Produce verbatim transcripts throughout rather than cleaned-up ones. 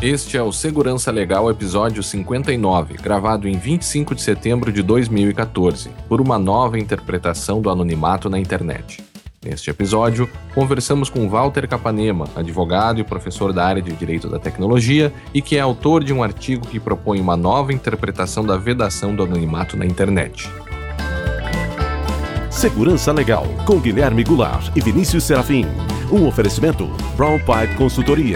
Este é o Segurança Legal, episódio cinquenta e nove, gravado em vinte e cinco de setembro de dois mil e catorze, por uma nova interpretação do anonimato na internet. Neste episódio, conversamos com Walter Capanema, advogado e professor da área de Direito da Tecnologia e que é autor de um artigo que propõe uma nova interpretação da vedação do anonimato na internet. Segurança Legal, com Guilherme Goulart e Vinícius Serafim. Um oferecimento Brown Pipe Consultoria.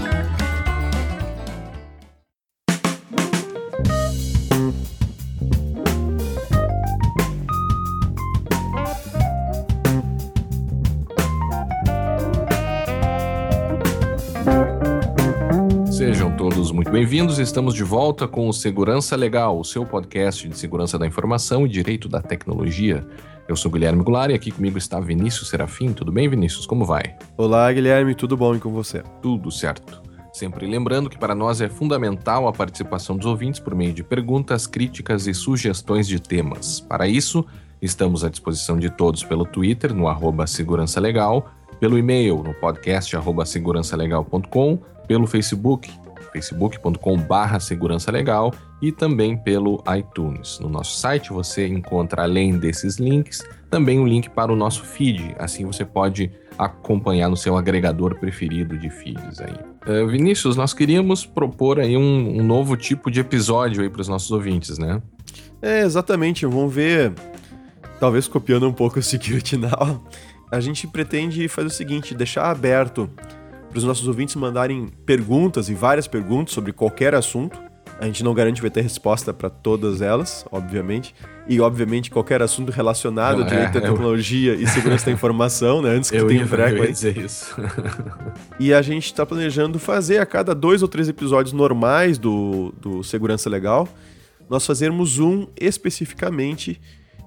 Sejam todos muito bem-vindos, estamos de volta com o Segurança Legal, o seu podcast de segurança da informação e direito da tecnologia. Eu sou Guilherme Goulart e aqui comigo está Vinícius Serafim. Tudo bem, Vinícius? Como vai? Olá, Guilherme. Tudo bom e com você? Tudo certo. Sempre lembrando que para nós é fundamental a participação dos ouvintes por meio de perguntas, críticas e sugestões de temas. Para isso, estamos à disposição de todos pelo Twitter, no arroba Segurança Legal, pelo e-mail, no podcast arroba segurança legal ponto com, pelo Facebook, facebook ponto com barra segurança legal e também pelo iTunes. No nosso site você encontra, além desses links, também um link para o nosso feed, assim você pode acompanhar no seu agregador preferido de feeds aí. Uh, Vinícius, nós queríamos propor aí um, um novo tipo de episódio aí para os nossos ouvintes, né? É, exatamente, vamos ver, talvez copiando um pouco o Security Now, a gente pretende fazer o seguinte, deixar aberto para os nossos ouvintes mandarem perguntas e várias perguntas sobre qualquer assunto. A gente não garante que vai ter resposta para todas elas, obviamente. E, obviamente, qualquer assunto relacionado a direito da tecnologia eu... e segurança da informação, né? Antes que eu tenha ia, um treco eu ia aí. dizer isso. E a gente está planejando fazer a cada dois ou três episódios normais do, do Segurança Legal, nós fazermos um especificamente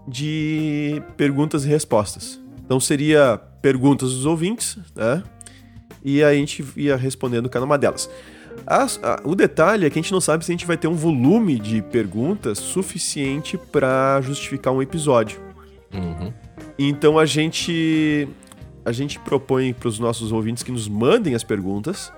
de perguntas e respostas. Então, seria perguntas dos ouvintes, né? E a gente ia respondendo cada uma delas. As, a, o detalhe é que a gente não sabe se a gente vai ter um volume de perguntas suficiente para justificar um episódio. Uhum. Então a gente, a gente propõe para os nossos ouvintes que nos mandem as perguntas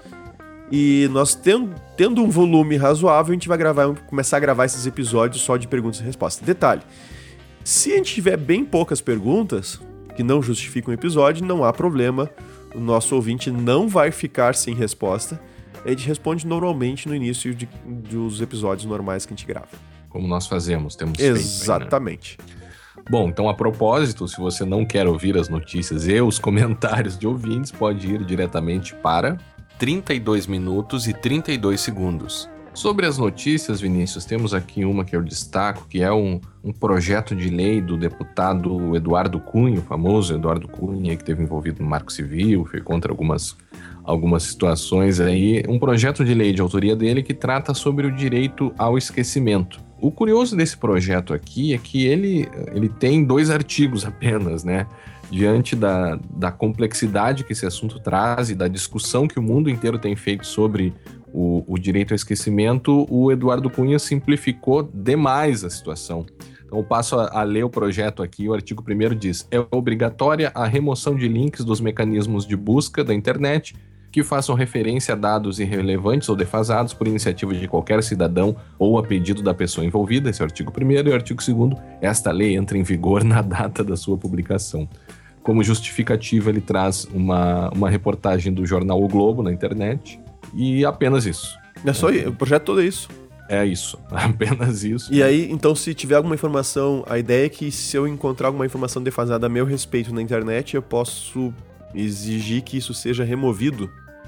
e nós tendo, tendo um volume razoável, a gente vai gravar, começar a gravar esses episódios só de perguntas e respostas. Detalhe, se a gente tiver bem poucas perguntas que não justificam o episódio, não há problema. O nosso ouvinte não vai ficar sem resposta. A gente responde normalmente no início de, dos episódios normais que a gente grava. Como nós fazemos, temos Exatamente. feito. Exatamente. Né? Bom, então a propósito, se você não quer ouvir as notícias e os comentários de ouvintes, pode ir diretamente para trinta e dois minutos e trinta e dois segundos. Sobre as notícias, Vinícius, temos aqui uma que eu destaco, que é um, um projeto de lei do deputado Eduardo Cunha, o famoso Eduardo Cunha, que esteve envolvido no Marco Civil, foi contra algumas, algumas situações aí. Um projeto de lei de autoria dele que trata sobre o direito ao esquecimento. O curioso desse projeto aqui é que ele, ele tem dois artigos apenas, né? Diante da, da complexidade que esse assunto traz e da discussão que o mundo inteiro tem feito sobre o, o direito ao esquecimento, o Eduardo Cunha simplificou demais a situação. Então eu passo a, a ler o projeto aqui. O artigo primeiro diz: é obrigatória a remoção de links dos mecanismos de busca da internet que façam referência a dados irrelevantes ou defasados por iniciativa de qualquer cidadão ou a pedido da pessoa envolvida. Esse é o artigo primeiro. E o artigo segundo, esta lei entra em vigor na data da sua publicação. Como justificativa, ele traz uma, uma reportagem do jornal O Globo na internet e apenas isso. É só isso, o projeto todo é isso. É isso, apenas isso. E aí, então, se tiver alguma informação, a ideia é que se eu encontrar alguma informação defasada a meu respeito na internet, eu posso exigir que isso seja removido.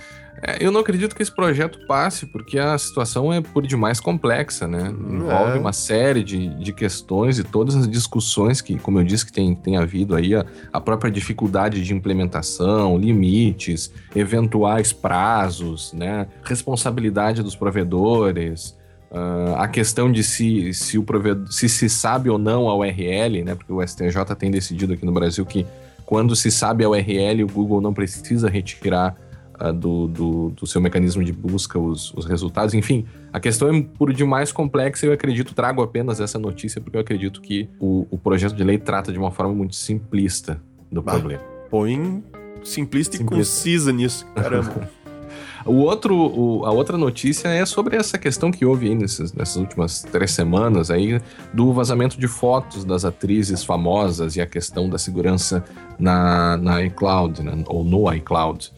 É, eu não acredito que esse projeto passe, porque a situação é por demais complexa, né? Envolve é. uma série de, de questões e todas as discussões que, como eu disse, que tem, tem havido aí, a, a própria dificuldade de implementação, limites, eventuais prazos, né? Responsabilidade dos provedores, uh, a questão de se, se, o provedor, se se sabe ou não a U R L, né? Porque o S T J tem decidido aqui no Brasil que quando se sabe a U R L, o Google não precisa retirar Do, do, do seu mecanismo de busca os, os resultados. Enfim, a questão é por demais complexa e eu acredito, trago apenas essa notícia porque eu acredito que o, o projeto de lei trata de uma forma muito simplista do bah, problema. Põe simplista, simplista e concisa nisso, caramba. O outro, o, a outra notícia é sobre essa questão que houve aí nesses, nessas últimas três semanas aí, do vazamento de fotos das atrizes famosas e a questão da segurança na, na iCloud, né, ou no iCloud.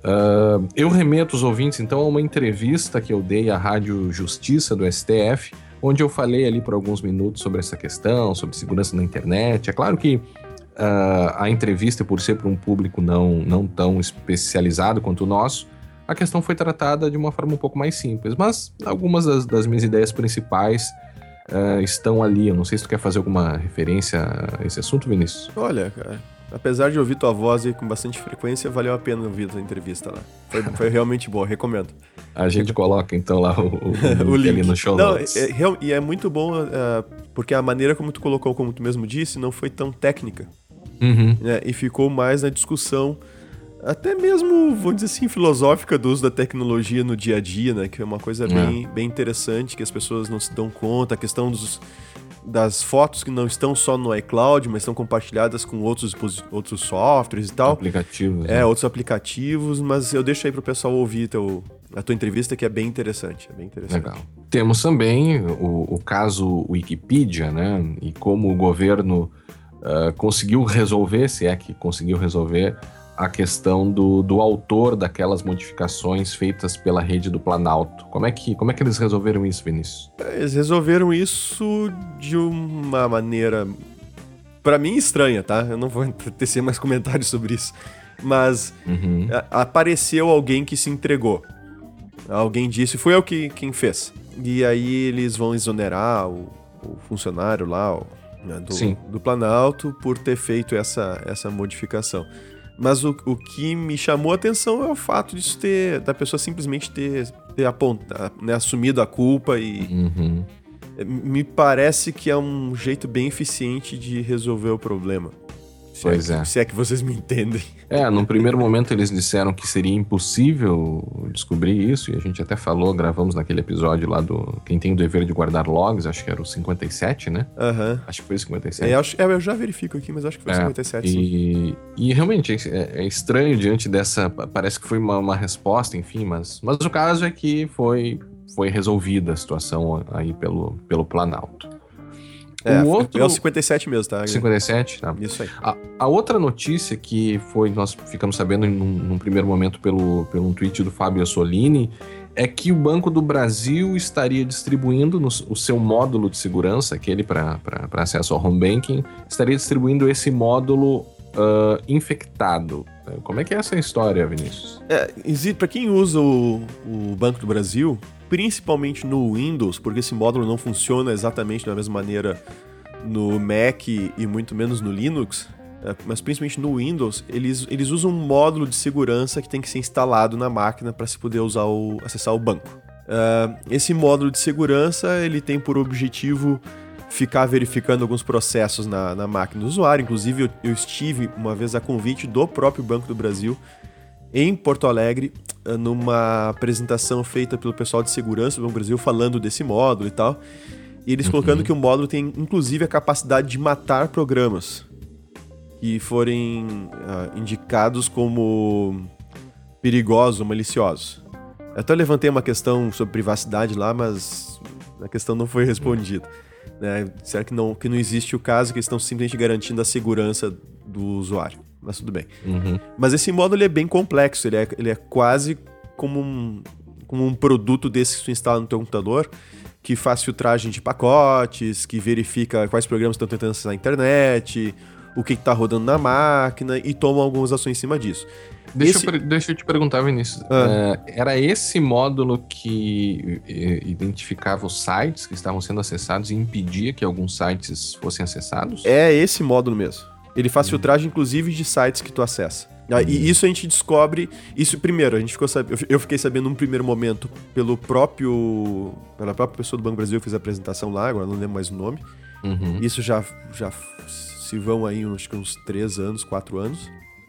Uh, eu remeto os ouvintes, então, a uma entrevista que eu dei à Rádio Justiça do S T F, onde eu falei ali por alguns minutos sobre essa questão, sobre segurança na internet. É claro que uh, a entrevista, por ser para um público não, não tão especializado quanto o nosso, a questão foi tratada de uma forma um pouco mais simples, mas algumas das, das minhas ideias principais uh, estão ali. Eu não sei se tu quer fazer alguma referência a esse assunto, Vinícius. Olha, cara, apesar de ouvir tua voz aí com bastante frequência, valeu a pena ouvir a tua entrevista lá. Foi, foi realmente boa, recomendo. A gente coloca então lá o, o, o link ali no show notes. Não, é, é, e é muito bom uh, porque a maneira como tu colocou, como tu mesmo disse, não foi tão técnica. Uhum. Né, e ficou mais na discussão, até mesmo, vamos dizer assim, filosófica do uso da tecnologia no dia a dia, né? Que é uma coisa bem, é. bem interessante, que as pessoas não se dão conta. A questão dos, das fotos que não estão só no iCloud, mas estão compartilhadas com outros, outros softwares e tal. Aplicativos. É, né? Outros aplicativos, mas eu deixo aí pro pessoal ouvir teu, a tua entrevista, que é bem interessante. É bem interessante. Legal. Temos também o, o caso Wikipedia, né? E como o governo uh, conseguiu resolver, se é que conseguiu resolver, a questão do, do autor daquelas modificações feitas pela rede do Planalto. Como é que, como é que eles resolveram isso, Vinícius? Eles resolveram isso de uma maneira, pra mim, estranha, tá? Eu não vou tecer mais comentários sobre isso. Mas uhum. a, apareceu alguém que se entregou. Alguém disse, foi eu que, quem fez. E aí eles vão exonerar o, o funcionário lá o, né, do, do Planalto por ter feito essa, essa modificação. Mas o, o que me chamou a atenção é o fato disso ter, da pessoa simplesmente ter, ter apontado, né, assumido a culpa e... Uhum. Me parece que é um jeito bem eficiente de resolver o problema. Se pois é, é. Se é que vocês me entendem. É, num primeiro momento eles disseram que seria impossível descobrir isso, e a gente até falou, gravamos naquele episódio lá do Quem Tem o Dever de Guardar Logs, acho que era o cinquenta e sete, né? Aham. Uhum. Acho que foi o cinquenta e sete. É, acho, é, eu já verifico aqui, mas acho que foi o é, cinquenta e sete, e, sim. E realmente é, é estranho diante dessa... Parece que foi uma, uma resposta, enfim, mas, mas o caso é que foi, foi resolvida a situação aí pelo, pelo Planalto. É, o outro... é o cinquenta e sete mesmo, tá? cinquenta e sete, tá. Isso aí. A, a outra notícia que foi, nós ficamos sabendo num, num primeiro momento pelo, pelo um tweet do Fábio Assolini, é que o Banco do Brasil estaria distribuindo no, o seu módulo de segurança, aquele para acesso ao home banking, estaria distribuindo esse módulo uh, infectado. Como é que é essa história, Vinícius? É, para quem usa o, o Banco do Brasil, principalmente no Windows, porque esse módulo não funciona exatamente da mesma maneira no Mac e muito menos no Linux, mas principalmente no Windows, eles, eles usam um módulo de segurança que tem que ser instalado na máquina para se poder usar o, acessar o banco. Uh, esse módulo de segurança ele tem por objetivo ficar verificando alguns processos na, na máquina do usuário. Inclusive, eu, eu estive uma vez a convite do próprio Banco do Brasil em Porto Alegre, numa apresentação feita pelo pessoal de segurança do Banco do Brasil, falando desse módulo e tal. E eles uhum. colocando que o módulo tem, inclusive, a capacidade de matar programas que forem uh, indicados como perigosos ou maliciosos. Eu até levantei uma questão sobre privacidade lá, mas a questão não foi respondida. Né? Será que não, que não existe o caso que eles estão simplesmente garantindo a segurança do usuário? Mas tudo bem. Uhum. Mas esse módulo ele é bem complexo, ele é, ele é quase como um, como um produto desse que você instala no teu computador, que faz filtragem de pacotes, que verifica quais programas estão tentando acessar a internet, o que está rodando na máquina e toma algumas ações em cima disso. Deixa, esse... eu, deixa eu te perguntar, Vinícius. Ah. É, era esse módulo que identificava os sites que estavam sendo acessados e impedia que alguns sites fossem acessados? É esse módulo mesmo. Ele faz hum. filtragem, inclusive, de sites que tu acessa. Ah, hum. E isso a gente descobre... Isso primeiro, a gente ficou sab... eu fiquei sabendo num primeiro momento pelo próprio... pela própria pessoa do Banco do Brasil que fez a apresentação lá, agora não lembro mais o nome. Uhum. Isso já, já se vão aí acho que uns três anos, quatro anos.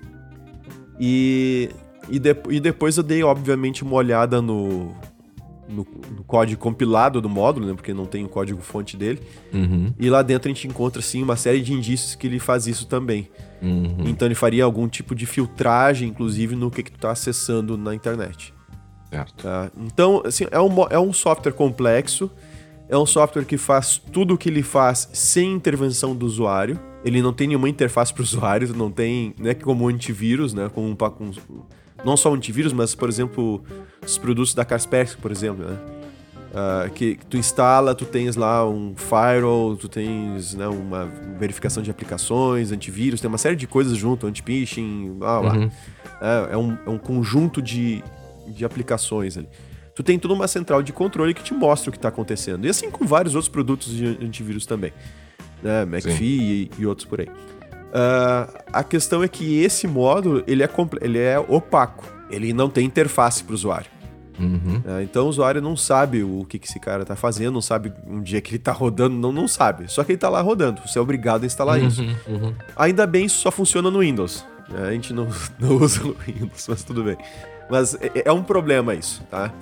E, e, de, e depois eu dei, obviamente, uma olhada no, no, no código compilado do módulo, né, porque não tem o código-fonte dele. Uhum. E lá dentro a gente encontra, sim, uma série de indícios que ele faz isso também. Uhum. Então ele faria algum tipo de filtragem, inclusive, no que, que tu tá acessando na internet. Certo. Tá? Então, assim, é um, é um software complexo, é um software que faz tudo o que ele faz sem intervenção do usuário. Ele não tem nenhuma interface para o usuário, não tem, né, como o antivírus, né, com, com, não só o antivírus, mas, por exemplo, os produtos da Kaspersky, por exemplo, né, uh, que, que tu instala, tu tens lá um firewall, tu tens, né, uma verificação de aplicações, antivírus, tem uma série de coisas junto, anti-phishing, blá, blá. Uhum. É, é, um, é um conjunto de, de aplicações ali. Tu tem toda uma central de controle que te mostra o que está acontecendo. E assim com vários outros produtos de antivírus também. Né? McAfee e, e outros por aí. Uh, a questão é que esse módulo ele é, ele é opaco. Ele não tem interface para o usuário. Uhum. Uh, então o usuário não sabe o que, que esse cara está fazendo, não sabe um dia que ele está rodando, não, não sabe. Só que ele está lá rodando. Você é obrigado a instalar uhum, isso. Uhum. Ainda bem, isso só funciona no Windows. Uh, a gente não, não usa no Windows, mas tudo bem. Mas é, é um problema isso, tá?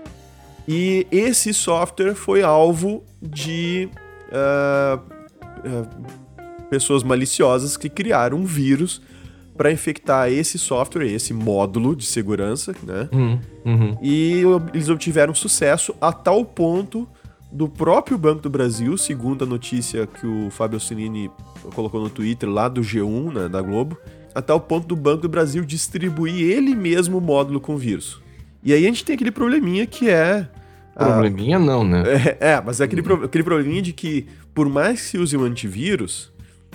E esse software foi alvo de uh, uh, pessoas maliciosas que criaram um vírus para infectar esse software, esse módulo de segurança, né? Uhum, uhum. E eles obtiveram sucesso a tal ponto do próprio Banco do Brasil, segundo a notícia que o Fábio Cinini colocou no Twitter, lá do G um, né, da Globo, a tal ponto do Banco do Brasil distribuir ele mesmo o módulo com vírus. E aí a gente tem aquele probleminha que é... Probleminha a... não, né? É, é mas é aquele, pro... aquele probleminha de que, por mais que se use um antivírus,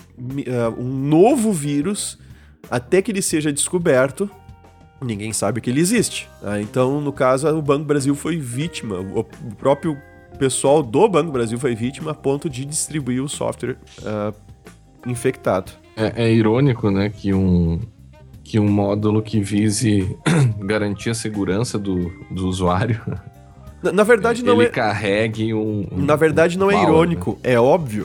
um novo vírus, até que ele seja descoberto, ninguém sabe que ele existe. Então, no caso, o Banco do Brasil foi vítima, o próprio pessoal do Banco do Brasil foi vítima a ponto de distribuir o software uh, infectado. É, é irônico, né, que um... que um módulo que vise garantir a segurança do, do usuário... Na, na verdade, não ele é... Ele carregue um... um na verdade, não um é irônico, né? É óbvio.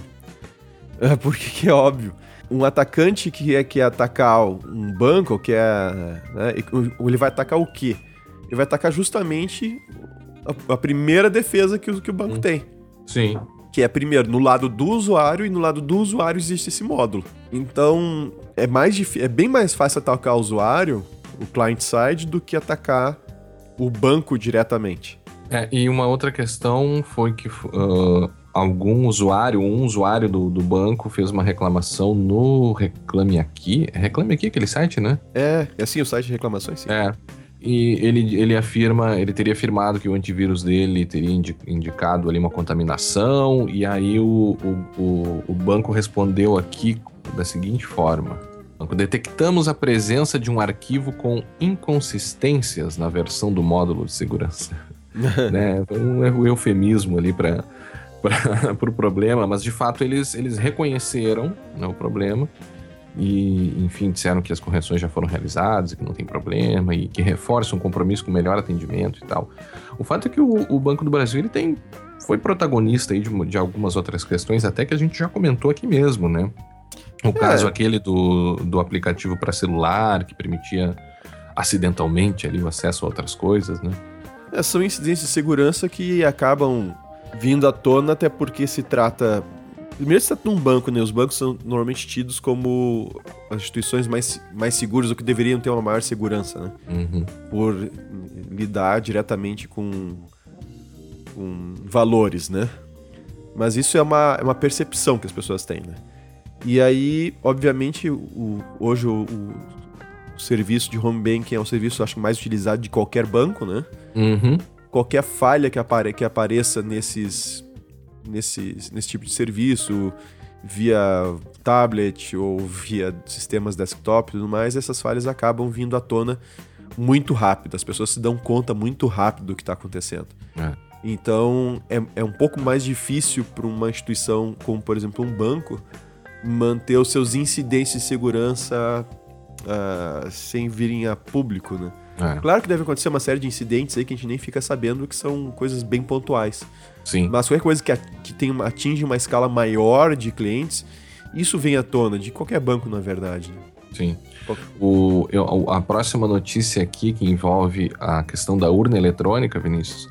É, por que que é óbvio? Um atacante que é, quer atacar um banco, que é, né, ele vai atacar o quê? Ele vai atacar justamente a, a primeira defesa que o, que o banco hum. tem. Sim. Que é, primeiro, no lado do usuário, e no lado do usuário existe esse módulo. Então, é, mais dif... é bem mais fácil atacar o usuário, o client-side, do que atacar o banco diretamente. É, e uma outra questão foi que uh, algum usuário, um usuário do, do banco fez uma reclamação no Reclame Aqui. Reclame Aqui, aquele site, né? É, é assim o site de reclamações, sim. É. E ele, ele afirma, ele teria afirmado que o antivírus dele teria indi- indicado ali uma contaminação, e aí o, o, o, o banco respondeu aqui da seguinte forma: detectamos a presença de um arquivo com inconsistências na versão do módulo de segurança. Né? Um eufemismo ali para o pro problema, mas de fato eles, eles reconheceram, né, o problema. E, enfim, disseram que as correções já foram realizadas e que não tem problema e que reforçam um compromisso com melhor atendimento e tal. O fato é que o, o Banco do Brasil ele tem, foi protagonista aí de, de algumas outras questões, até que a gente já comentou aqui mesmo, né? O é. caso aquele do, do aplicativo para celular, que permitia acidentalmente ali o acesso a outras coisas, né? É, são incidentes de segurança que acabam vindo à tona, até porque se trata... Primeiro, se trata de um banco, né? Os bancos são normalmente tidos como as instituições mais, mais seguras, ou que deveriam ter uma maior segurança, né? Uhum. Por lidar diretamente com, com valores, né? Mas isso é uma, é uma percepção que as pessoas têm, né? E aí, obviamente, o, hoje o, o, o serviço de home banking é o serviço, acho, mais utilizado de qualquer banco, né? Uhum. Qualquer falha que, apare, que apareça nesses... Nesse, nesse tipo de serviço, via tablet ou via sistemas desktop e tudo mais, essas falhas acabam vindo à tona muito rápido. As pessoas se dão conta muito rápido do que está acontecendo. É. Então, é, é um pouco mais difícil para uma instituição como, por exemplo, um banco, manter os seus incidentes de segurança uh, sem virem a público, né? É. Claro que deve acontecer uma série de incidentes aí que a gente nem fica sabendo, que são coisas bem pontuais. Sim. Mas qualquer coisa que, a, que tem uma, atinge uma escala maior de clientes, isso vem à tona, de qualquer banco, na verdade. Né? Sim. O, eu, a próxima notícia aqui, que envolve a questão da urna eletrônica, Vinícius,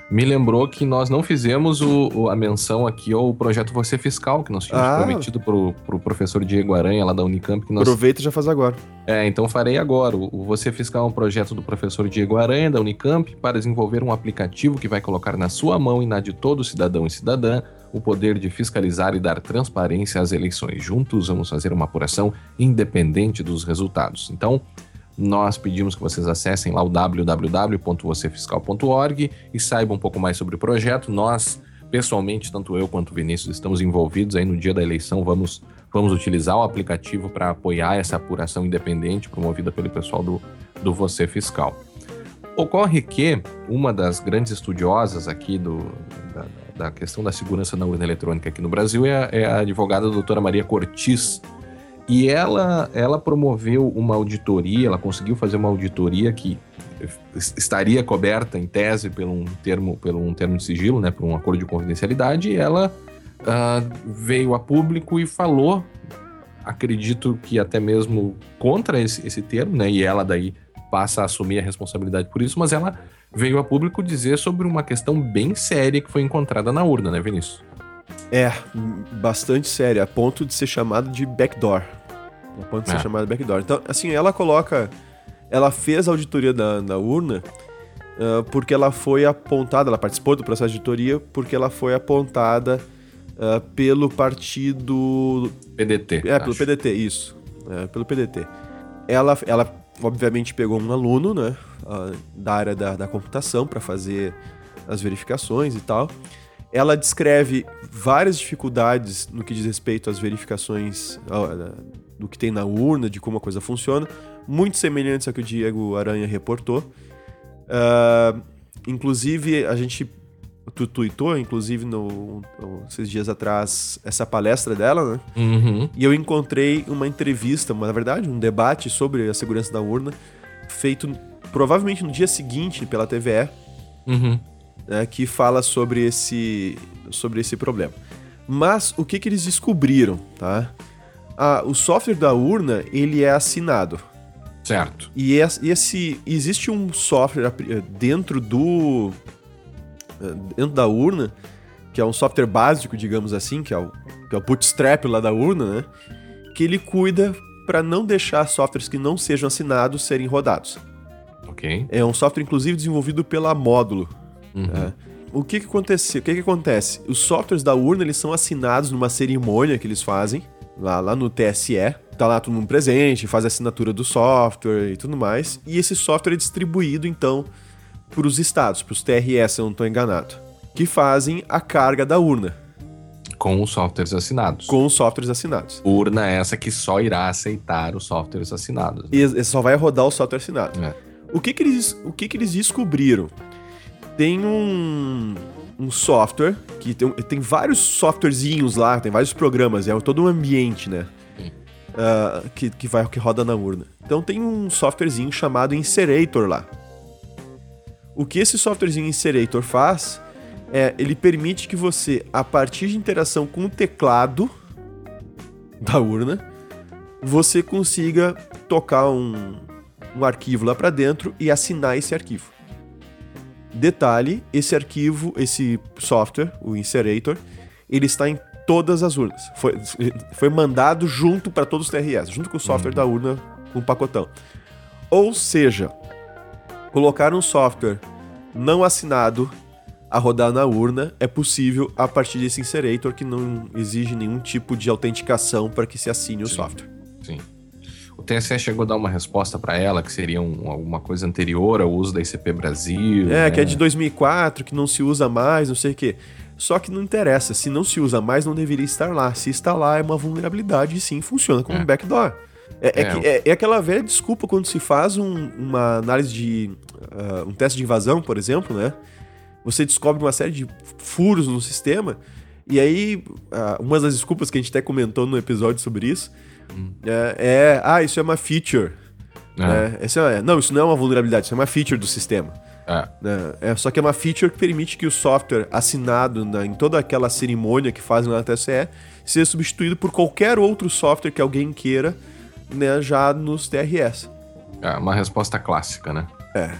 me lembrou que nós não fizemos o, o, a menção aqui ao projeto Você Fiscal, que nós tínhamos ah. prometido pro, pro professor Diego Aranha, lá da Unicamp. Que nós... Aproveita e já faz agora. É, então farei agora. O, o Você Fiscal é um projeto do professor Diego Aranha, da Unicamp, para desenvolver um aplicativo que vai colocar na sua mão e na de todo cidadão e cidadã o poder de fiscalizar e dar transparência às eleições. Juntos vamos fazer uma apuração independente dos resultados. Então, nós pedimos que vocês acessem lá o w w w ponto você fiscal ponto org e saibam um pouco mais sobre o projeto. Nós, pessoalmente, tanto eu quanto o Vinícius, estamos envolvidos aí no dia da eleição. Vamos, vamos utilizar o aplicativo para apoiar essa apuração independente promovida pelo pessoal do, do Você Fiscal. Ocorre que uma das grandes estudiosas aqui do, da, da questão da segurança na urna eletrônica aqui no Brasil é a, é a advogada doutora Maria Cortis. E ela, ela promoveu uma auditoria, ela conseguiu fazer uma auditoria que estaria coberta, em tese, por um termo, por um termo de sigilo, né, por um acordo de confidencialidade, e ela uh, veio a público e falou, acredito que até mesmo contra esse, esse termo, né, e ela daí passa a assumir a responsabilidade por isso, mas ela veio a público dizer sobre uma questão bem séria que foi encontrada na urna, né, Vinícius? É, bastante séria, a ponto de ser chamado de backdoor. A ponto de ser é. chamado de backdoor. Então, assim, ela coloca... Ela fez a auditoria da, da urna uh, porque ela foi apontada, ela participou do processo de auditoria porque ela foi apontada uh, pelo partido... P D T. É, pelo acho. P D T, isso. É, pelo P D T. Ela, ela, obviamente, pegou um aluno, né, uh, da área da, da computação para fazer as verificações e tal. Ela descreve várias dificuldades no que diz respeito às verificações do que tem na urna, de como a coisa funciona, muito semelhantes ao que o Diego Aranha reportou. Uh, inclusive, a gente tu, tuitou, inclusive, no, no, esses dias atrás, essa palestra dela, né? Uhum. E eu encontrei uma entrevista, na verdade, um debate sobre a segurança da urna, feito provavelmente no dia seguinte pela T V E. Uhum. Né, que fala sobre esse, sobre esse problema. Mas o que, que eles descobriram, tá? Ah, o software da urna, ele é assinado. Certo. E esse, existe um software dentro do dentro da urna, que é um software básico, digamos assim, que é o, que é o Bootstrap lá da urna, né? Que ele cuida para não deixar softwares que não sejam assinados serem rodados. Ok. É um software, inclusive, desenvolvido pela Módulo. Uhum. É. O que que acontece? O que que acontece? Os softwares da urna, eles são assinados numa cerimônia que eles fazem, lá, lá no T S E. Tá lá todo mundo presente, faz a assinatura do software e tudo mais. E esse software é distribuído, então, para os estados, para os T R S, se eu não estou enganado, que fazem a carga da urna. Com os softwares assinados. Com os softwares assinados. Urna é essa que só irá aceitar os softwares assinados. Né? E só vai rodar o software assinado. É. O que que eles, o que que eles descobriram? Tem um, um software, que tem, tem vários softwarezinhos lá, tem vários programas, é todo um ambiente, né? Uh, que, que, vai, que roda na urna. Então tem um softwarezinho chamado Inserator lá. O que esse softwarezinho Inserator faz é, ele permite que você, a partir de interação com o teclado da urna, você consiga tocar um, um arquivo lá para dentro e assinar esse arquivo. Detalhe, esse arquivo, esse software, o Inserator, ele está em todas as urnas. Foi, foi mandado junto para todos os T R S, junto com o software uhum. da urna, com o pacotão. Ou seja, colocar um software não assinado a rodar na urna é possível a partir desse Inserator, que não exige nenhum tipo de autenticação para que se assine o sim, software. Sim. O T S E chegou a dar uma resposta para ela, que seria um, alguma coisa anterior ao uso da I C P Brasil. É, né? que é de dois mil e quatro, que não se usa mais, não sei o quê. Só que não interessa, se não se usa mais, não deveria estar lá. Se está lá, é uma vulnerabilidade e sim, funciona como é. um backdoor. É, é, é, que, é, é aquela velha desculpa quando se faz um, uma análise de... Uh, um teste de invasão, por exemplo, né? Você descobre uma série de furos no sistema e aí, uh, uma das desculpas que a gente até comentou no episódio sobre isso hum. é, é... Ah, isso é uma feature. É. É, isso é, não, isso não é uma vulnerabilidade, isso é uma feature do sistema. É. É, é, só que é uma feature que permite que o software assinado na, em toda aquela cerimônia que fazem na T S E seja substituído por qualquer outro software que alguém queira, né, já nos T R S. É uma resposta clássica, né? É.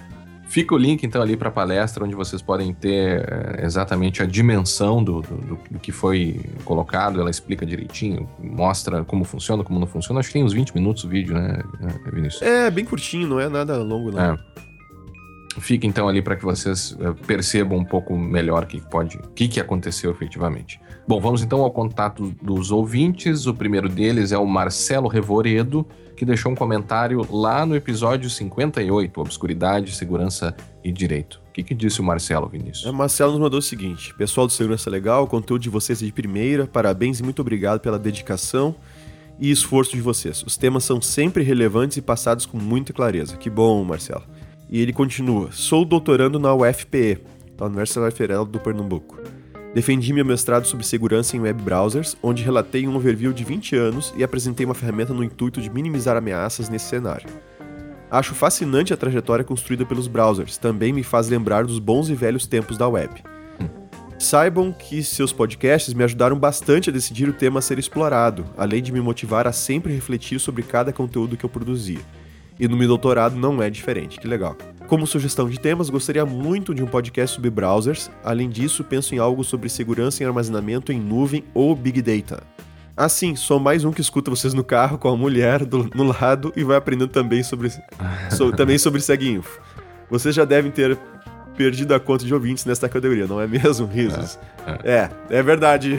Fica o link, então, ali para a palestra, onde vocês podem ter é, exatamente a dimensão do, do, do que foi colocado. Ela explica direitinho, mostra como funciona, como não funciona. Acho que tem uns vinte minutos o vídeo, né, Vinícius? É, bem curtinho, não é nada longo, não. É. Fica, então, ali para que vocês percebam um pouco melhor o que, pode, o que, que aconteceu efetivamente. Bom, vamos, então, ao contato dos ouvintes. O primeiro deles é o Marcelo Revoredo, que deixou um comentário lá no episódio cinquenta e oito, Obscuridade, Segurança e Direito. O que, que disse o Marcelo, Vinícius? O Marcelo nos mandou o seguinte: pessoal do Segurança Legal, o conteúdo de vocês é de primeira, parabéns e muito obrigado pela dedicação e esforço de vocês. Os temas são sempre relevantes e passados com muita clareza. Que bom, Marcelo. E ele continua: sou doutorando na U F P E, da Universidade Federal do Pernambuco. Defendi meu mestrado sobre segurança em web browsers, onde relatei um overview de vinte anos e apresentei uma ferramenta no intuito de minimizar ameaças nesse cenário. Acho fascinante a trajetória construída pelos browsers, também me faz lembrar dos bons e velhos tempos da web. Saibam que seus podcasts me ajudaram bastante a decidir o tema a ser explorado, além de me motivar a sempre refletir sobre cada conteúdo que eu produzia. E no meu doutorado não é diferente, que legal. Como sugestão de temas, gostaria muito de um podcast sobre browsers. Além disso, penso em algo sobre segurança em armazenamento em nuvem ou Big Data. Assim, sou mais um que escuta vocês no carro com a mulher do, no lado e vai aprendendo também sobre, so, também sobre SegInfo. Vocês já devem ter perdido a conta de ouvintes nesta categoria, não é mesmo, Risos? É, é, é verdade.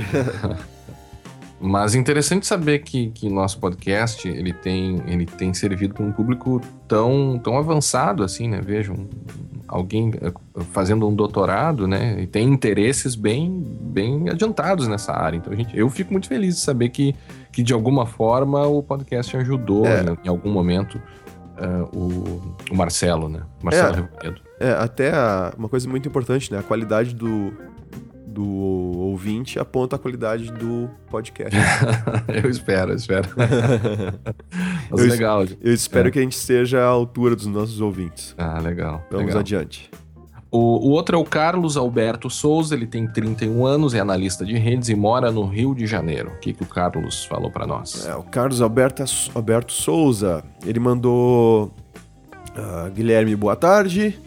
Mas interessante saber que, que nosso podcast ele tem, ele tem servido para um público tão, tão avançado assim, né? Vejam, alguém fazendo um doutorado, né? E tem interesses bem, bem adiantados nessa área. Então, gente, eu fico muito feliz de saber que, que de alguma forma o podcast ajudou, é. né, em algum momento uh, o, o Marcelo, né? Marcelo Revoredo. É, até a, uma coisa muito importante, né? A qualidade do... do ouvinte aponta a qualidade do podcast. eu espero, eu espero. Mas eu, legal. Eu espero é. que a gente esteja à altura dos nossos ouvintes. Ah, legal. Vamos legal. adiante. O, o outro é o Carlos Alberto Souza, ele tem trinta e um anos, é analista de redes e mora no Rio de Janeiro. O que, que o Carlos falou para nós? É, o Carlos Alberto, Alberto Souza, ele mandou... Uh, Guilherme, boa tarde.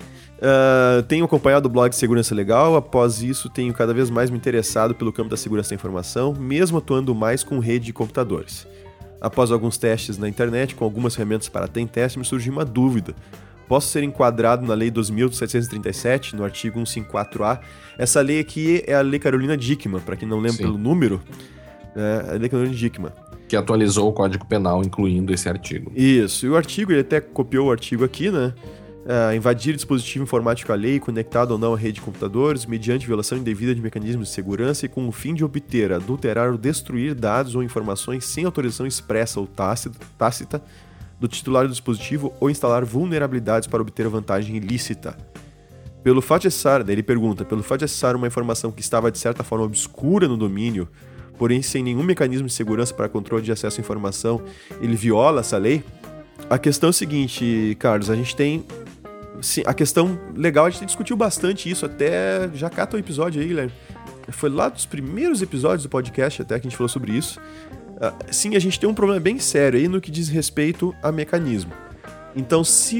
Uh, tenho acompanhado o blog Segurança Legal. Após isso, tenho cada vez mais me interessado pelo campo da segurança da informação, mesmo atuando mais com rede de computadores. Após alguns testes na internet, com algumas ferramentas para pen test, me surgiu uma dúvida. Posso ser enquadrado na Lei dois mil setecentos e trinta e sete, no artigo cento e cinquenta e quatro A? Essa lei aqui é a Lei Carolina Dickmann, para quem não lembra Sim. pelo número, é a Lei Carolina Dickmann. Que atualizou o Código Penal, incluindo esse artigo. Isso, e o artigo, ele até copiou o artigo aqui, né? Uh, invadir dispositivo informático alheio conectado ou não à rede de computadores mediante violação indevida de mecanismos de segurança e com o fim de obter, adulterar ou destruir dados ou informações sem autorização expressa ou tácita, tácita do titular do dispositivo ou instalar vulnerabilidades para obter vantagem ilícita. Pelo fato de acessar, daí ele pergunta, pelo fato de acessar uma informação que estava de certa forma obscura no domínio, porém sem nenhum mecanismo de segurança para controle de acesso à informação, ele viola essa lei? A questão é o seguinte, Carlos, a gente tem... Sim, a questão legal, a gente discutiu bastante isso, até já cata o episódio aí, Guilherme. Foi lá dos primeiros episódios do podcast até que a gente falou sobre isso. Uh, sim, a gente tem um problema bem sério aí no que diz respeito a mecanismo. Então, se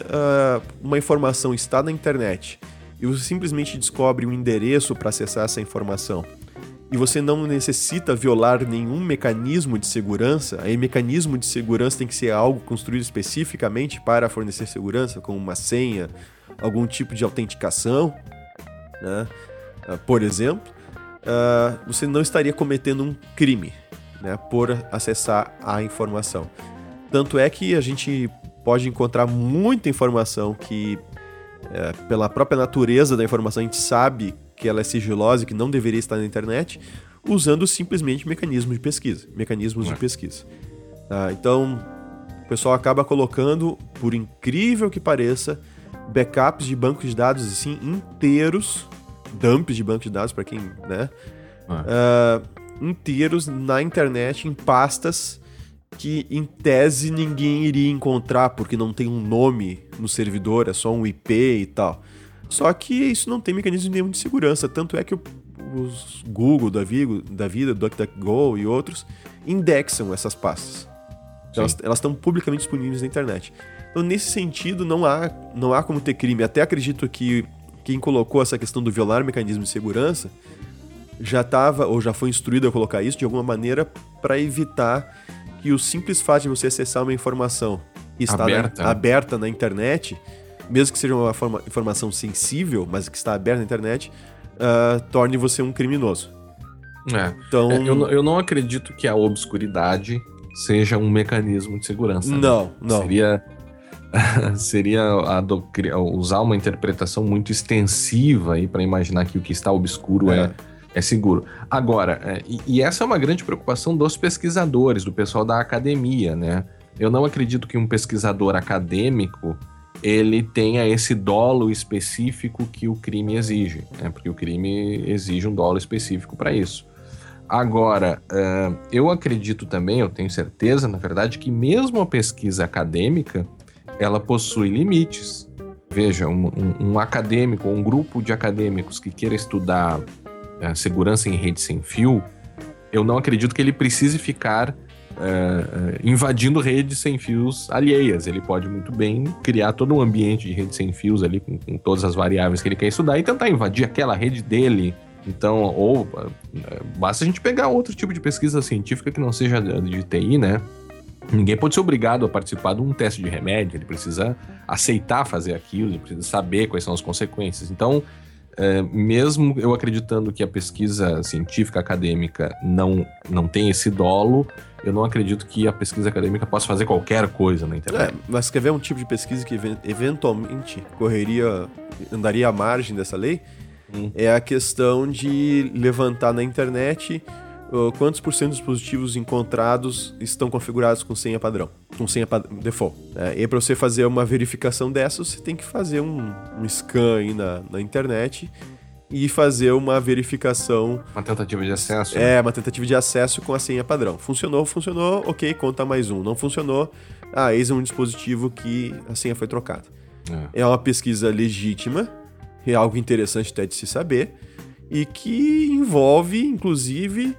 uh, uma informação está na internet e você simplesmente descobre um endereço para acessar essa informação e você não necessita violar nenhum mecanismo de segurança, aí mecanismo de segurança tem que ser algo construído especificamente para fornecer segurança, como uma senha, algum tipo de autenticação, né? Uh, por exemplo, uh, você não estaria cometendo um crime, né, por acessar a informação. Tanto é que a gente pode encontrar muita informação que, é, pela própria natureza da informação, a gente sabe que ela é sigilosa e que não deveria estar na internet, usando simplesmente mecanismos de pesquisa. Mecanismos é. de pesquisa. Tá? Então, o pessoal acaba colocando, por incrível que pareça, backups de bancos de dados assim, inteiros, dumps de banco de dados, para quem, né? É. Uh, inteiros na internet, em pastas que, em tese, ninguém iria encontrar, porque não tem um nome no servidor, é só um I P e tal. Só que isso não tem mecanismo nenhum de segurança, tanto é que o, os Google da vida, da vida, DuckDuckGo e outros, indexam essas pastas. Elas estão publicamente disponíveis na internet. Então, nesse sentido, não há, não há como ter crime. Até acredito que quem colocou essa questão do violar o mecanismo de segurança já estava ou já foi instruído a colocar isso de alguma maneira para evitar que o simples fato de você acessar uma informação que está aberta, na, né? aberta na internet, mesmo que seja uma forma, informação sensível, mas que está aberta na internet, uh, torne você um criminoso. É. Então, É, eu, não- eu não acredito que a obscuridade seja um mecanismo de segurança. né? não, não. Seria, seria a docri- usar uma interpretação muito extensiva aí para imaginar que o que está obscuro é, É. é seguro. Agora, é, e, e essa é uma grande preocupação dos pesquisadores, do pessoal da academia, né? Eu não acredito que um pesquisador acadêmico ele tenha esse dolo específico que o crime exige, né? Porque o crime exige um dolo específico para isso. Agora, uh, eu acredito também, eu tenho certeza, na verdade, que mesmo a pesquisa acadêmica, ela possui limites. Veja, um, um, um acadêmico, um grupo de acadêmicos que queira estudar uh, segurança em rede sem fio, eu não acredito que ele precise ficar uh, uh, invadindo redes sem fios alheias. Ele pode muito bem criar todo um ambiente de rede sem fios ali, com, com todas as variáveis que ele quer estudar, e tentar invadir aquela rede dele. Então, ou basta a gente pegar outro tipo de pesquisa científica que não seja de T I, né? Ninguém pode ser obrigado a participar de um teste de remédio, ele precisa aceitar fazer aquilo, ele precisa saber quais são as consequências. Então, é, mesmo eu acreditando que a pesquisa científica acadêmica não, não tem esse dolo, eu não acredito que a pesquisa acadêmica possa fazer qualquer coisa na internet. É, mas quer ver um tipo de pesquisa que eventualmente correria, andaria à margem dessa lei? Hum. É a questão de levantar na internet uh, quantos por cento dos dispositivos encontrados estão configurados com senha padrão, com senha pad- default. É, e para você fazer uma verificação dessa, você tem que fazer um, um scan aí na, na internet e fazer uma verificação. Uma tentativa de acesso. É, né? uma tentativa de acesso com a senha padrão. Funcionou, funcionou, ok, conta mais um. Não funcionou, ah, eis um dispositivo que a senha foi trocada. É, é uma pesquisa legítima, é algo interessante até de se saber, e que envolve, inclusive,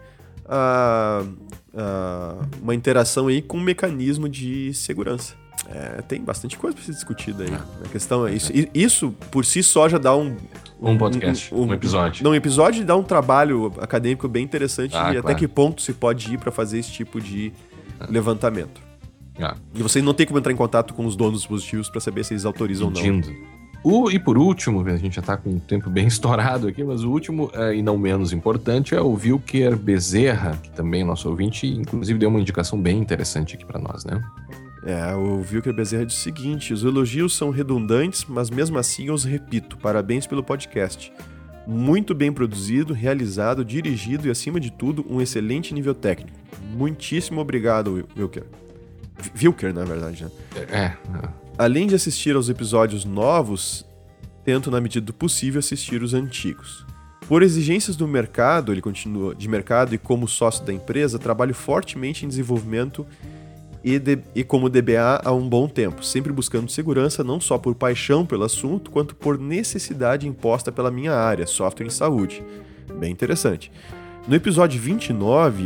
a, a, uma interação aí com um mecanismo de segurança. É, tem bastante coisa para ser discutida aí. A questão é isso. Isso, por si só, já dá um... Um podcast, um, um, um episódio. Não, um episódio dá um trabalho acadêmico bem interessante Ah, e claro. até que ponto se pode ir para fazer esse tipo de ah. levantamento. Ah. E você não tem como entrar em contato com os donos dos dispositivos para saber se eles autorizam Pedindo. ou não. O, e por último, a gente já tá com um tempo bem estourado aqui, mas o último, é, e não menos importante, é o Wilker Bezerra, que também é nosso ouvinte, inclusive deu uma indicação bem interessante aqui para nós, né? É, o Wilker Bezerra diz o seguinte: os elogios são redundantes, mas mesmo assim eu os repito. Parabéns pelo podcast. Muito bem produzido, realizado, dirigido e, acima de tudo, um excelente nível técnico. Muitíssimo obrigado, Wilker. Wilker, na verdade, né? É, é. Além de assistir aos episódios novos, tento, na medida do possível, assistir os antigos. Por exigências do mercado, ele continua, de mercado e como sócio da empresa, trabalho fortemente em desenvolvimento e, de, e como D B A há um bom tempo, sempre buscando segurança não só por paixão pelo assunto, quanto por necessidade imposta pela minha área, software em saúde. Bem interessante. No episódio vinte e nove...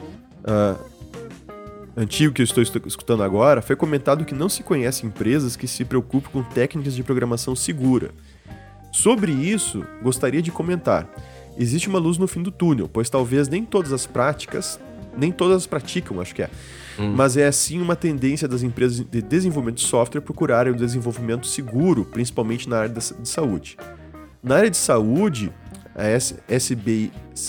Uh, antigo que eu estou escutando agora, foi comentado que não se conhece empresas que se preocupam com técnicas de programação segura. Sobre isso, gostaria de comentar. Existe uma luz no fim do túnel, pois talvez nem todas as práticas, nem todas praticam, acho que é, hum. mas é sim uma tendência das empresas de desenvolvimento de software procurarem o desenvolvimento seguro, principalmente na área de saúde. Na área de saúde, a S B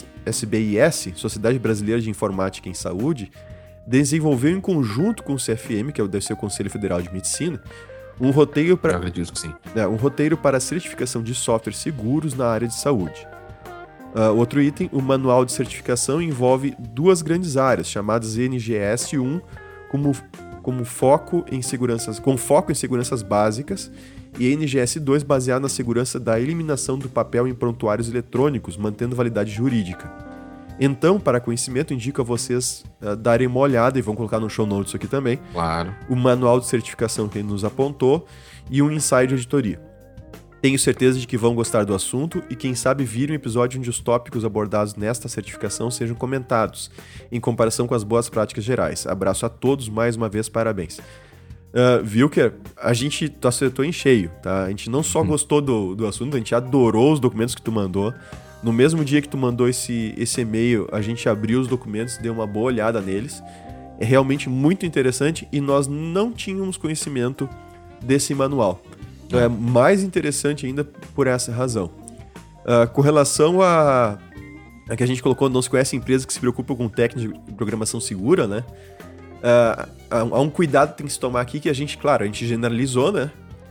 I S, Sociedade Brasileira de Informática em Saúde, desenvolveu em conjunto com o C F M, que deve ser o Conselho Federal de Medicina, um roteiro para, Eu acredito que sim. É, um roteiro para a certificação de softwares seguros na área de saúde. Uh, outro item, o manual de certificação envolve duas grandes áreas, chamadas N G S um, como, como foco em seguranças, com foco em seguranças básicas, e N G S dois baseado na segurança da eliminação do papel em prontuários eletrônicos, mantendo validade jurídica. Então, para conhecimento, indico a vocês uh, darem uma olhada, e vão colocar no show notes aqui também, claro, o manual de certificação que ele nos apontou e um ensaio de auditoria. Tenho certeza de que vão gostar do assunto e, quem sabe, vir um episódio onde os tópicos abordados nesta certificação sejam comentados, em comparação com as boas práticas gerais. Abraço a todos, mais uma vez, parabéns. Uh, Wilker, a gente tu acertou em cheio, tá? A gente não só uhum. gostou do, do assunto, a gente adorou os documentos que tu mandou. No mesmo dia que tu mandou esse, esse e-mail, a gente abriu os documentos, deu uma boa olhada neles. É realmente muito interessante e nós não tínhamos conhecimento desse manual. Então é mais interessante ainda por essa razão. Uh, com relação a, a que a gente colocou, não se conhece empresas que se preocupam com técnica de programação segura, né? Uh, há um cuidado que tem que se tomar aqui que a gente, claro, a gente generalizou, né?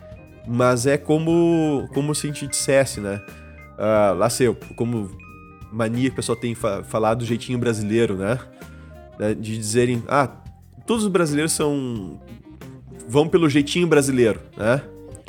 Mas é como, como se a gente dissesse, né? Uh, lá sei, como mania que o pessoal tem fa- falado do jeitinho brasileiro, né? De dizerem, ah, todos os brasileiros são... vão pelo jeitinho brasileiro, né?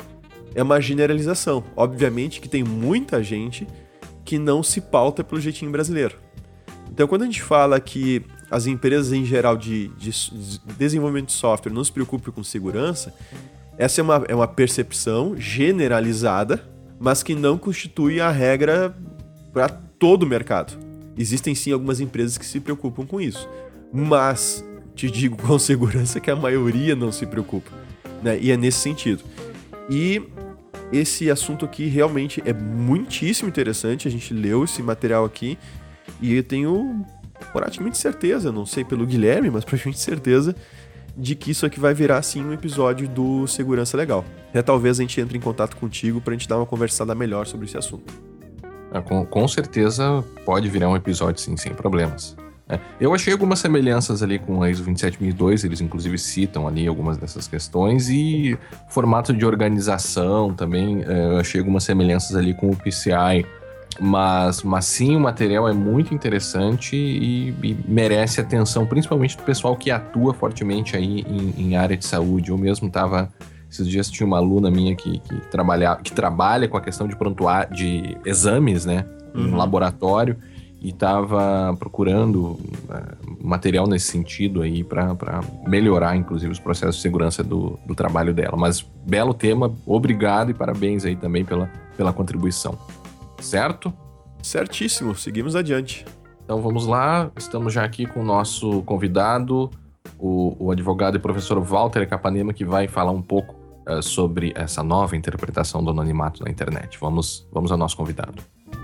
É uma generalização. Obviamente que tem muita gente que não se pauta pelo jeitinho brasileiro. Então, quando a gente fala que as empresas em geral de, de, de desenvolvimento de software não se preocupam com segurança, essa é uma, é uma percepção generalizada, mas que não constitui a regra para todo o mercado. Existem sim algumas empresas que se preocupam com isso. Mas te digo com segurança que a maioria não se preocupa, né? E é nesse sentido. E esse assunto aqui realmente é muitíssimo interessante. A gente leu esse material aqui e eu tenho praticamente certeza, não sei pelo Guilherme, mas praticamente certeza de que isso aqui vai virar sim um episódio do Segurança Legal. Até talvez a gente entre em contato contigo para a gente dar uma conversada melhor sobre esse assunto. Ah, com, com certeza pode virar um episódio sim, sem problemas. É, eu achei algumas semelhanças ali com a I S O vinte e sete mil e dois, eles inclusive citam ali algumas dessas questões, e formato de organização também, é, eu achei algumas semelhanças ali com o P C I, mas, mas sim, o material é muito interessante e, e merece atenção, principalmente do pessoal que atua fortemente aí em, em área de saúde. Eu mesmo estava, esses dias tinha uma aluna minha que, que, trabalha, que trabalha com a questão de prontuário, de exames, né, uhum. no laboratório, e estava procurando uh, material nesse sentido aí para melhorar, inclusive, os processos de segurança do, do trabalho dela. Mas belo tema, obrigado e parabéns aí também pela, pela contribuição. Certo? Certíssimo, seguimos adiante. Então vamos lá, estamos já aqui com o nosso convidado, o, o advogado e professor Walter Capanema, que vai falar um pouco uh, sobre essa nova interpretação do anonimato na internet. Vamos, vamos ao nosso convidado.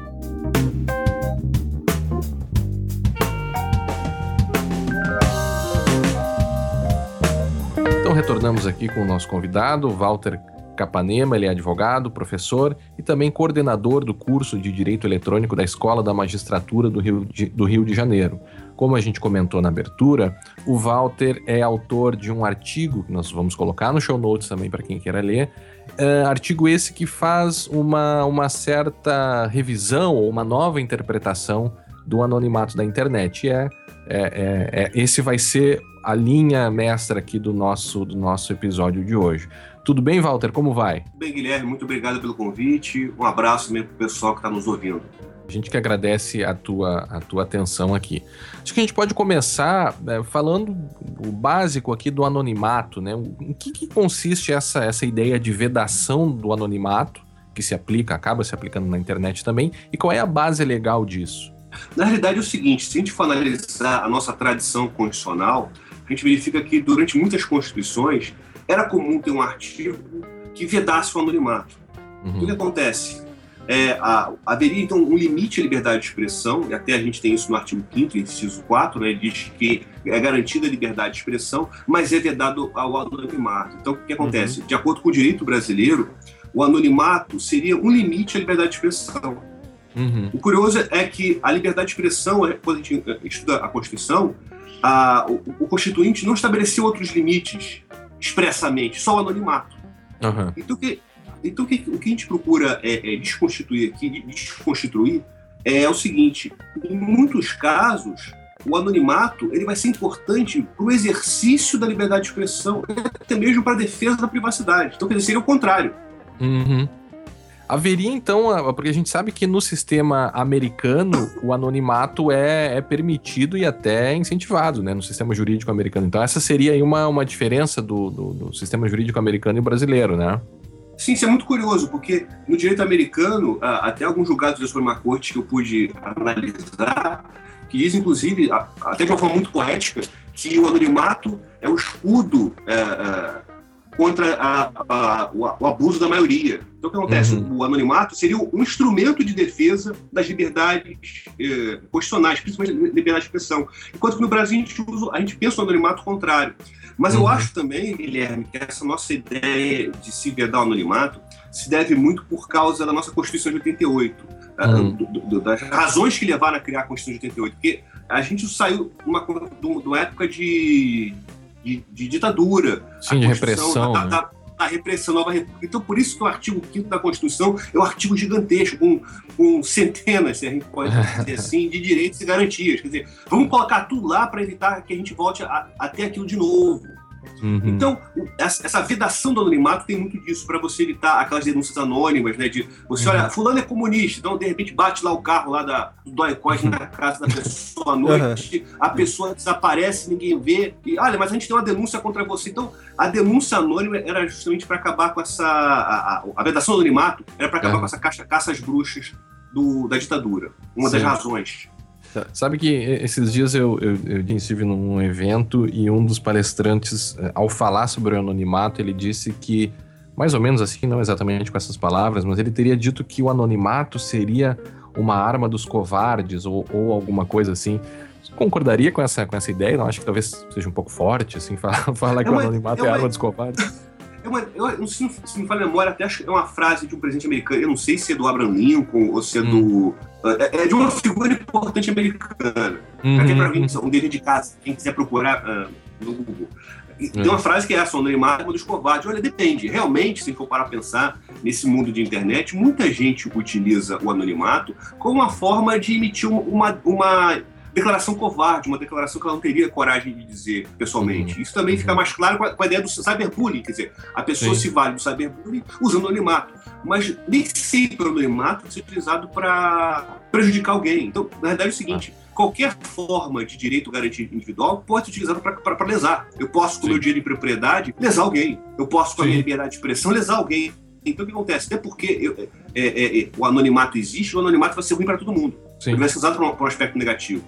Então retornamos aqui com o nosso convidado, Walter Capanema. Ele é advogado, professor e também coordenador do curso de Direito Eletrônico da Escola da Magistratura do Rio de, do Rio de Janeiro. Como a gente comentou na abertura, o Walter é autor de um artigo que nós vamos colocar no show notes também para quem queira ler, uh, artigo esse que faz uma, uma certa revisão ou uma nova interpretação do anonimato da internet. E é, é, é, é, esse vai ser a linha mestra aqui do nosso, do nosso episódio de hoje. Tudo bem, Walter? Como vai? Tudo bem, Guilherme. Muito obrigado pelo convite. Um abraço mesmo para o pessoal que está nos ouvindo. A gente que agradece a tua, a tua atenção aqui. Acho que a gente pode começar é, falando o básico aqui do anonimato, né? Em que, que consiste essa, essa ideia de vedação do anonimato, que se aplica, acaba se aplicando na internet também, e qual é a base legal disso? Na realidade é o seguinte, se a gente for analisar a nossa tradição constitucional, a gente verifica que durante muitas constituições era comum ter um artigo que vedasse o anonimato. Uhum. O que acontece? É, a, haveria então um limite à liberdade de expressão, e até a gente tem isso no artigo quinto, inciso quatro, né, diz que é garantida a liberdade de expressão, mas é vedado ao anonimato. Então o que acontece? Uhum. De acordo com o direito brasileiro, o anonimato seria um limite à liberdade de expressão. Uhum. O curioso é que a liberdade de expressão, quando a gente estuda a Constituição, a, o, o Constituinte não estabeleceu outros limites expressamente, só o anonimato. Uhum. Então, que, então que, o que a gente procura é, é desconstituir aqui, desconstituir, é o seguinte: em muitos casos, o anonimato ele vai ser importante para o exercício da liberdade de expressão, até mesmo para a defesa da privacidade. Então, quer dizer, seria o contrário. Uhum. Haveria, então, porque a gente sabe que no sistema americano o anonimato é, é permitido e até incentivado, né, no sistema jurídico americano. Então essa seria aí uma, uma diferença do, do, do sistema jurídico americano e brasileiro, né? Sim, isso é muito curioso, porque no direito americano, até alguns julgados da Suprema Corte que eu pude analisar, que diz, inclusive, até de uma forma muito poética, que o anonimato é o escudo é, é, contra a, a, o, o abuso da maioria. Então, o que acontece? Uhum. O anonimato seria um instrumento de defesa das liberdades eh, constitucionais, principalmente liberdade de expressão. Enquanto que no Brasil a gente, usa, a gente pensa no anonimato contrário. Mas uhum. eu acho também, Guilherme, que essa nossa ideia de se vedar o anonimato se deve muito por causa da nossa Constituição de oitenta e oito, uhum. do, do, das razões que levaram a criar a Constituição de oitenta e oito. Porque a gente saiu de uma, de uma época de, de, de ditadura. Sim, de repressão. Da, né? da, da repressão, nova república. Então, por isso que o artigo quinto da Constituição é um artigo gigantesco, com, com centenas, se a gente pode dizer assim, de direitos e garantias. Quer dizer, vamos colocar tudo lá para evitar que a gente volte a, a ter aquilo de novo. Uhum. Então, essa vedação do anonimato tem muito disso, para você evitar aquelas denúncias anônimas, né? De você, uhum. olha, fulano é comunista, então de repente bate lá o carro lá da, do Doicós uhum. na casa da pessoa à noite, uhum. a pessoa desaparece, ninguém vê, e olha, mas a gente tem uma denúncia contra você. Então, a denúncia anônima era justamente para acabar com essa. A, a, a vedação do anonimato era para acabar uhum. com essa caça, caça às bruxas do, da ditadura. Uma Sim. das razões. Sabe que esses dias eu, eu, eu estive num evento e um dos palestrantes, ao falar sobre o anonimato, ele disse que, mais ou menos assim, não exatamente com essas palavras, mas ele teria dito que o anonimato seria uma arma dos covardes ou, ou alguma coisa assim. Você concordaria com essa, com essa ideia? Não acho que talvez seja um pouco forte, assim, falar, falar que é uma, o anonimato é, uma, é arma dos covardes? É uma, eu não sei se me falha a memória, até acho que é uma frase de um presidente americano, eu não sei se é do Abraham Lincoln ou se é hum. do... É, é de uma figura importante americana. Uhum. Até para mim, um dever de casa, quem quiser procurar uh, no Google. E, uhum. Tem uma frase que é essa, o anonimato dos covardes. Olha, depende. Realmente, se for parar a pensar nesse mundo de internet, muita gente utiliza o anonimato como uma forma de emitir uma... uma declaração covarde, uma declaração que ela não teria coragem de dizer pessoalmente. Uhum. Isso também uhum. fica mais claro com a, com a ideia do cyberbullying, quer dizer, a pessoa Sim. se vale do cyberbullying usando anonimato. Mas nem sempre o anonimato vai ser utilizado para prejudicar alguém. Então, na verdade é o seguinte, ah. qualquer forma de direito garantido individual pode ser utilizada para lesar. Eu posso, com o meu direito de propriedade, lesar alguém. Eu posso, com Sim. a minha liberdade de expressão, lesar alguém. Então, o que acontece? Até porque eu, é, é, é, o anonimato existe, o anonimato vai ser ruim para todo mundo. Sim. Ele vai ser usado para um, um aspecto negativo.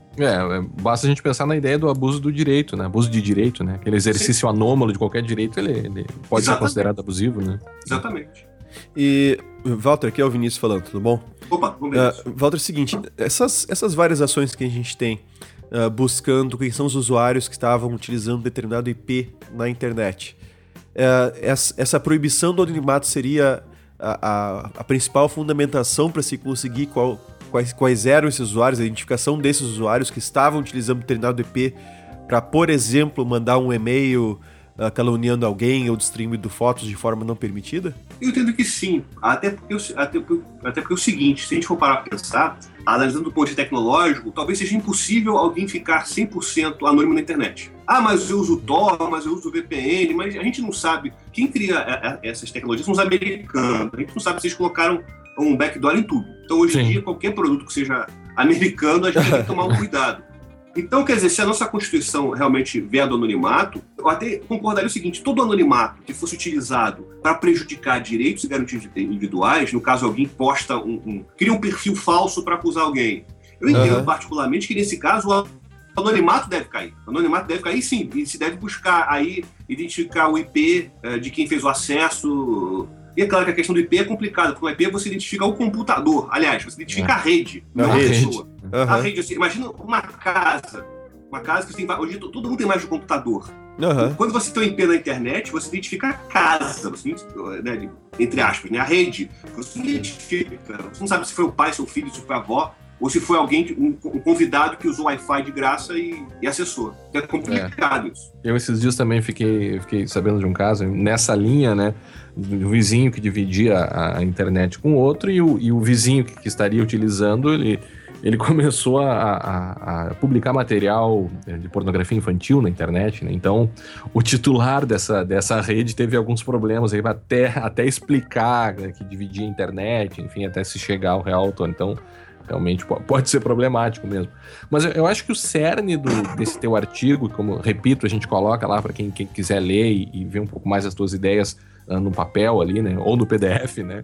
É, basta a gente pensar na ideia do abuso do direito, né? Abuso de direito, né? Aquele exercício Sim. anômalo de qualquer direito, ele, ele pode Exatamente. ser considerado abusivo, né? Exatamente. E, Walter, aqui é o Vinícius falando, tudo bom? Opa, vamos ver isso. Uh, Walter, é o seguinte, essas, essas várias ações que a gente tem uh, buscando quem são os usuários que estavam utilizando determinado I P na internet, uh, essa, essa proibição do anonimato seria a, a, a principal fundamentação para se conseguir qual... Quais, quais eram esses usuários, a identificação desses usuários que estavam utilizando determinado I P para, por exemplo, mandar um e-mail uh, caluniando alguém ou distribuindo fotos de forma não permitida? Eu entendo que sim, até porque, até, porque, até porque é o seguinte, se a gente for parar para pensar, analisando do ponto de vista tecnológico, talvez seja impossível alguém ficar cem por cento anônimo na internet. Ah, mas eu uso Tor, mas eu uso V P N, mas a gente não sabe, quem cria essas tecnologias são os americanos, a gente não sabe se eles colocaram um backdoor em tudo. Então, hoje em dia, qualquer produto que seja americano, a gente tem que tomar um cuidado. Então, quer dizer, se a nossa Constituição realmente veda o anonimato, eu até concordaria o seguinte, todo anonimato que fosse utilizado para prejudicar direitos e garantias individuais, no caso, alguém posta um... um cria um perfil falso para acusar alguém. Eu entendo uhum. particularmente que, nesse caso, o anonimato deve cair. O anonimato deve cair, sim. E se deve buscar aí, identificar o I P uh, de quem fez o acesso... E é claro que a questão do I P é complicada, porque o I P você identifica o computador. Aliás, você identifica é. a rede, não a, a pessoa. Uhum. A rede, assim, imagina uma casa. Uma casa que você tem, hoje todo mundo tem mais de um computador. Uhum. Quando você tem um I P na internet, você identifica a casa, você, né, entre aspas, né, a rede. Você identifica. Você não sabe se foi o pai, seu filho, se foi a avó, ou se foi alguém, um, um convidado que usou Wi-Fi de graça e, e acessou. É complicado é. isso. Eu esses dias também fiquei, fiquei sabendo de um caso, nessa linha, né, do vizinho que dividia a, a internet com o outro e o, e o vizinho que, que estaria utilizando, ele, ele começou a, a, a publicar material de pornografia infantil na internet, né? Então, o titular dessa, dessa rede teve alguns problemas aí até, até explicar, né, que dividia a internet, enfim, até se chegar ao real autor. Então, realmente pode ser problemático mesmo. Mas eu, eu acho que o cerne do, desse teu artigo, como, repito, a gente coloca lá para quem, quem quiser ler e, e ver um pouco mais as tuas ideias uh, no papel ali, né? Ou no P D F, né?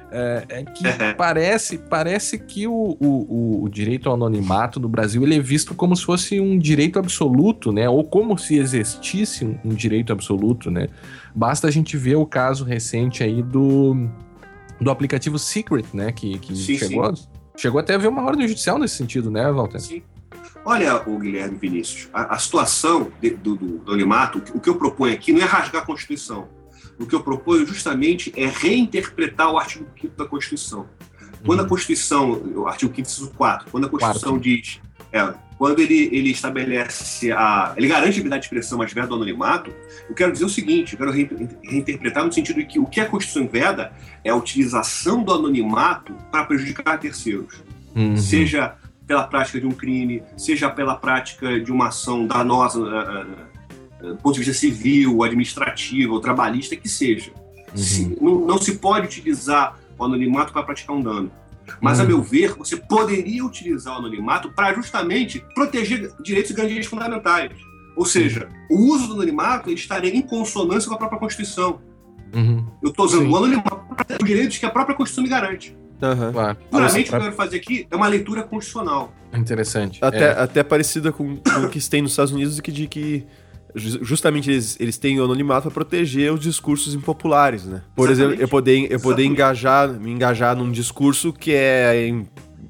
É, é que parece, parece que o, o, o direito ao anonimato no Brasil ele é visto como se fosse um direito absoluto, né? Ou como se existisse um, um direito absoluto, né? Basta a gente ver o caso recente aí do, do aplicativo Secret, né? Que, que sim, chegou, sim. chegou até a haver uma ordem judicial nesse sentido, né, Walter? Sim. Olha, o Guilherme Vinícius, a, a situação de, do, do anonimato, o que eu proponho aqui não é rasgar a Constituição. O que eu proponho justamente é reinterpretar o artigo quinto da Constituição. Quando uhum. a Constituição, o artigo quinto, inciso quatro, quando a Constituição Quarto. diz, é, quando ele, ele estabelece, a, ele garante a liberdade de expressão, mas veda o anonimato, eu quero dizer o seguinte, eu quero reinterpretar no sentido de que o que a Constituição veda é a utilização do anonimato para prejudicar terceiros. Uhum. Seja pela prática de um crime, seja pela prática de uma ação danosa, uh, do ponto de vista civil, administrativo, ou trabalhista, que seja. Uhum. Se, não, não se pode utilizar o anonimato para praticar um dano. Mas, uhum. a meu ver, você poderia utilizar o anonimato para justamente proteger direitos e garantias fundamentais. Ou seja, uhum. o uso do anonimato estaria em consonância com a própria Constituição. Uhum. Eu estou usando Sim. o anonimato para proteger os direitos que a própria Constituição me garante. Uhum. Claro. Puramente, o que eu quero fazer aqui é uma leitura constitucional. Interessante. Até, é. até parecida com, com o que se tem nos Estados Unidos, que de que justamente eles, eles têm o anonimato para proteger os discursos impopulares, né? Por Exatamente. exemplo, eu poder, eu poder engajar, me engajar num discurso que é em,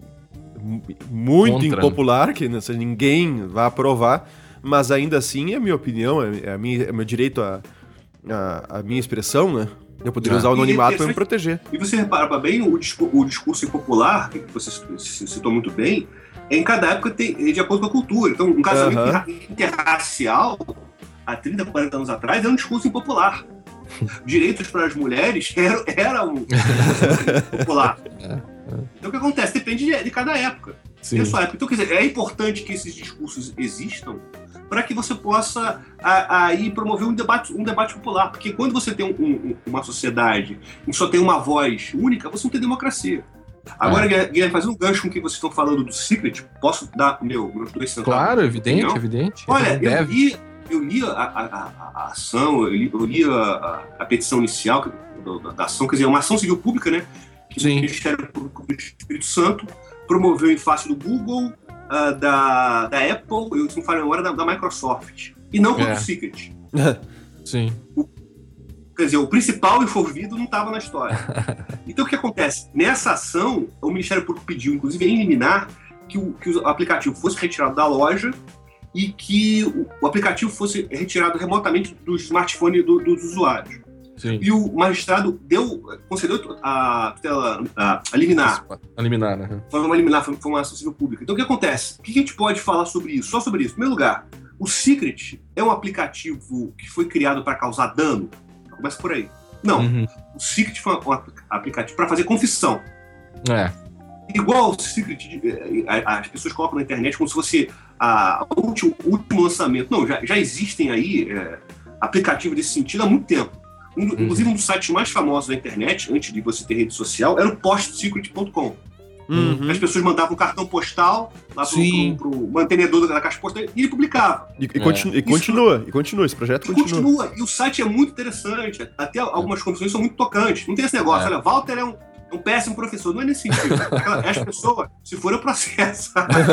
muito Contra. impopular, que né, ninguém vai aprovar, mas ainda assim, é a minha opinião, é, a minha, é meu direito a, a, a minha expressão, né? Eu poderia ah. usar o anonimato para me proteger. E você repara bem, o discurso, o discurso impopular, que você citou muito bem, em cada época tem, é de acordo com a cultura. Então, um casamento uhum. interracial, há trinta, quarenta anos atrás, era um discurso impopular. Direitos para as mulheres era, era um discurso popular. Então, o que acontece? Depende de, de cada época. Sim. Sua época. Então, quer dizer, é importante que esses discursos existam para que você possa aí promover um debate, um debate popular. Porque quando você tem um, um, uma sociedade em que só tem uma voz única, você não tem democracia. Agora, é. Guilherme, fazendo um gancho com o que vocês estão falando do Secret, posso dar meu, meus dois centavos? Claro, evidente, opinião? evidente. Olha, eu li, eu li a, a, a, a ação, eu li, eu li a, a, a petição inicial da, da ação, quer dizer, uma ação civil pública, né? Que Sim. o Ministério Público do Espírito Santo promoveu em face do Google, uh, da, da Apple, eu não falei agora, da, da Microsoft. E não contra é. o Secret. Sim. O, quer dizer, o principal envolvido não estava na história. Então, o que acontece? Nessa ação, o Ministério Público pediu, inclusive, em liminar, que o, que o aplicativo fosse retirado da loja e que o, o aplicativo fosse retirado remotamente do smartphone do, dos usuários. Sim. E o magistrado deu, concedeu a tutela, a, a liminar. A liminar, né? Foi uma liminar, foi, foi uma ação civil pública. Então, o que acontece? O que a gente pode falar sobre isso? Só sobre isso. Em primeiro lugar, o Secret é um aplicativo que foi criado para causar dano? Começa por aí. Não. Uhum. O Secret foi um aplicativo para fazer confissão. É. Igual o Secret, as pessoas colocam na internet como se fosse a, o, último, o último lançamento. Não, já, já existem aí é, aplicativos desse sentido há muito tempo. Um, uhum. Inclusive, um dos sites mais famosos da internet, antes de você ter rede social, era o post secret ponto com. Uhum. As pessoas mandavam um cartão postal lá pro, pro, pro mantenedor da caixa postal e ele publicava. E, e, é. continu, e continua, Isso, e continua, esse projeto continua. continua. E o site é muito interessante, até algumas confissões são muito tocantes. Não tem esse negócio, é. olha, Walter é um, um péssimo professor, não é nesse sentido. As pessoas, se for o processo.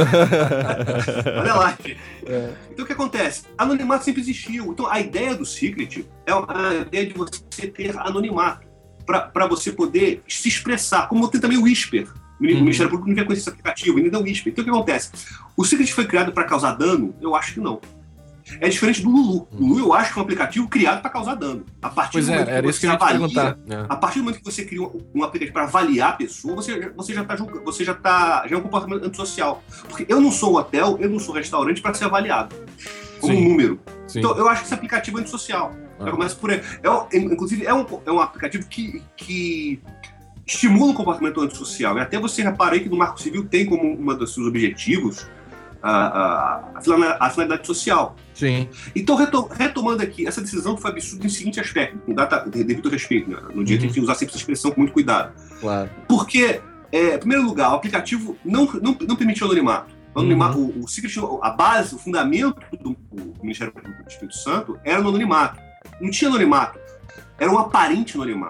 Olha lá, gente. É. Então o que acontece? Anonimato sempre existiu. Então a ideia do Secret é a ideia de você ter anonimato para você poder se expressar, como tem também o Whisper. O uhum. Ministério Público não quer conhecer esse aplicativo, ainda é o Whisper. Então o que acontece? O Secret foi criado para causar dano? Eu acho que não. É diferente do Lulu. O Lulu eu acho que é um aplicativo criado para causar dano. A partir pois do é, momento era que isso você que eu ia te avalia, perguntar. a partir do momento que você cria um, um aplicativo para avaliar a pessoa, você, você já está julgando, você já tá, já é um comportamento antissocial. Porque eu não sou um hotel, eu não sou um restaurante para ser avaliado como Sim. um número. Sim. Então eu acho que esse aplicativo é antissocial. Ah. Já começa por aí. É, inclusive é um, é um aplicativo que, que estimula o comportamento antissocial. E até você repara aí que no Marco Civil tem como um dos seus objetivos a, a, a finalidade social. Sim. Então, retomando aqui, essa decisão foi absurda em seguinte aspecto, com data, devido respeito, né? No dia uhum. que a gente tem que usar sempre essa expressão com muito cuidado. Claro. Porque, é, em primeiro lugar, o aplicativo não, não, não permitiu anonimato. O, anonimato uhum. o, o Secret, a base, o fundamento do, do Ministério Público do Espírito Santo era no anonimato. Não tinha anonimato. Era um aparente anonimato.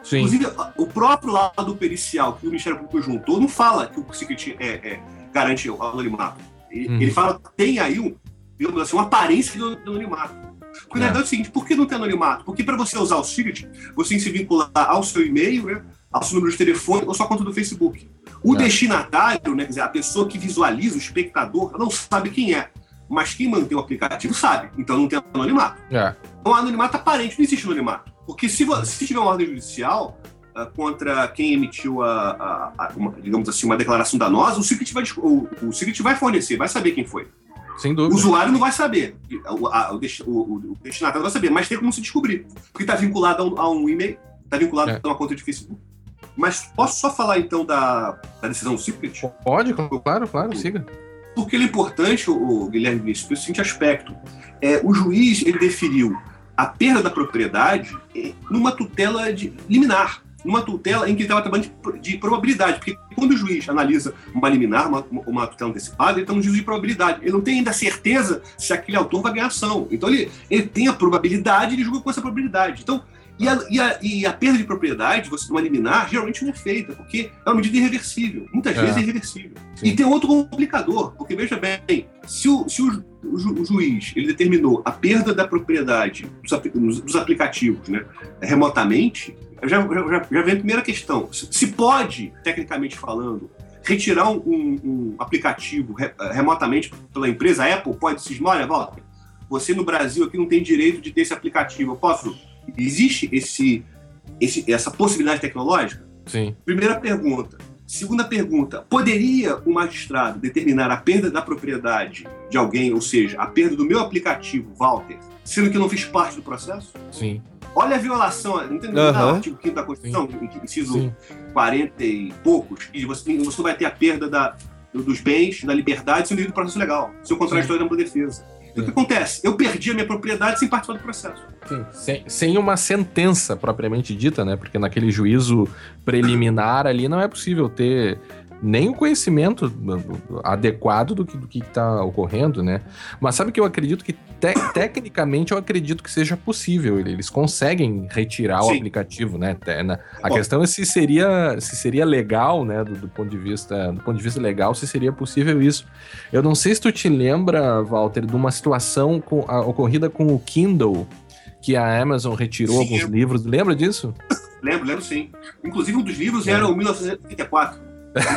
Sim. Inclusive, o próprio lado pericial que o Ministério Público juntou não fala que o secret é, é, garante o anonimato. Ele, hum. ele fala que tem aí um, digamos assim, uma aparência de anonimato. Porque na verdade é o seguinte, por que não tem anonimato? Porque para você usar o secret, você tem que se vincular ao seu e-mail, né, ao seu número de telefone ou sua conta do Facebook. O é. destinatário, né, quer dizer, a pessoa que visualiza, o espectador, não sabe quem é. Mas quem mantém o aplicativo sabe, então não tem anonimato. É. Então, anonimato aparente, não existe anonimato. Porque se, se tiver uma ordem judicial uh, contra quem emitiu, a, a, a uma, digamos assim, uma declaração danosa, o secret, vai, o, o secret vai fornecer, vai saber quem foi. Sem dúvida. O usuário não vai saber, o, a, o, o, o destinatário vai saber, mas tem como se descobrir. Porque está vinculado a um, a um e-mail, está vinculado é. a uma conta de Facebook. Mas posso só falar, então, da, da decisão do secret? Pode, claro, claro, siga. Porque ele é importante, o, o Guilherme Vinícius, pelo seguinte aspecto. É, o juiz, ele deferiu a perda da propriedade numa tutela de liminar, numa tutela em que ele estava trabalhando de, de probabilidade, porque quando o juiz analisa uma liminar, uma, uma tutela antecipada, ele está no juízo de probabilidade. Ele não tem ainda certeza se aquele autor vai ganhar ação. Então ele, ele tem a probabilidade e ele julga com essa probabilidade. Então, e a, e, a, e a perda de propriedade, você numa liminar, geralmente não é feita, porque é uma medida irreversível. Muitas é. vezes é irreversível. Sim. E tem outro complicador, porque veja bem, se o, se o, o, ju, o juiz ele determinou a perda da propriedade dos, dos aplicativos, né, remotamente, já, já, já vem a primeira questão. Se pode, tecnicamente falando, retirar um, um, um aplicativo re, remotamente pela empresa, a Apple pode dizer, olha, volta, você no Brasil aqui não tem direito de ter esse aplicativo, eu posso... Existe esse, esse, essa possibilidade tecnológica? Sim. Primeira pergunta. Segunda pergunta. Poderia o magistrado determinar a perda da propriedade de alguém, ou seja, a perda do meu aplicativo, Walter, sendo que eu não fiz parte do processo? Sim. Olha a violação, não tem uhum. no artigo quinto da Constituição, inciso Sim. quarenta e poucos, que você, você vai ter a perda da, dos bens, da liberdade, sem o devido processo legal, seu contraditório da ampla defesa. O que acontece? Eu perdi a minha propriedade sem participar do processo. Sim, sem, sem uma sentença propriamente dita, né? Porque naquele juízo preliminar ali não é possível ter nem o conhecimento adequado do que do que está ocorrendo, né? Mas sabe que eu acredito que, te, tecnicamente, eu acredito que seja possível. Eles conseguem retirar Sim. o aplicativo, né? A Bom. questão é se seria, se seria legal, né? Do, do, ponto de vista, do ponto de vista legal, se seria possível isso. Eu não sei se tu te lembra, Walter, de uma situação com, a, ocorrida com o Kindle, que a Amazon retirou sim, alguns eu... livros. Lembra disso? Lembro, lembro sim. Inclusive, um dos livros é. era o mil novecentos e oitenta e quatro.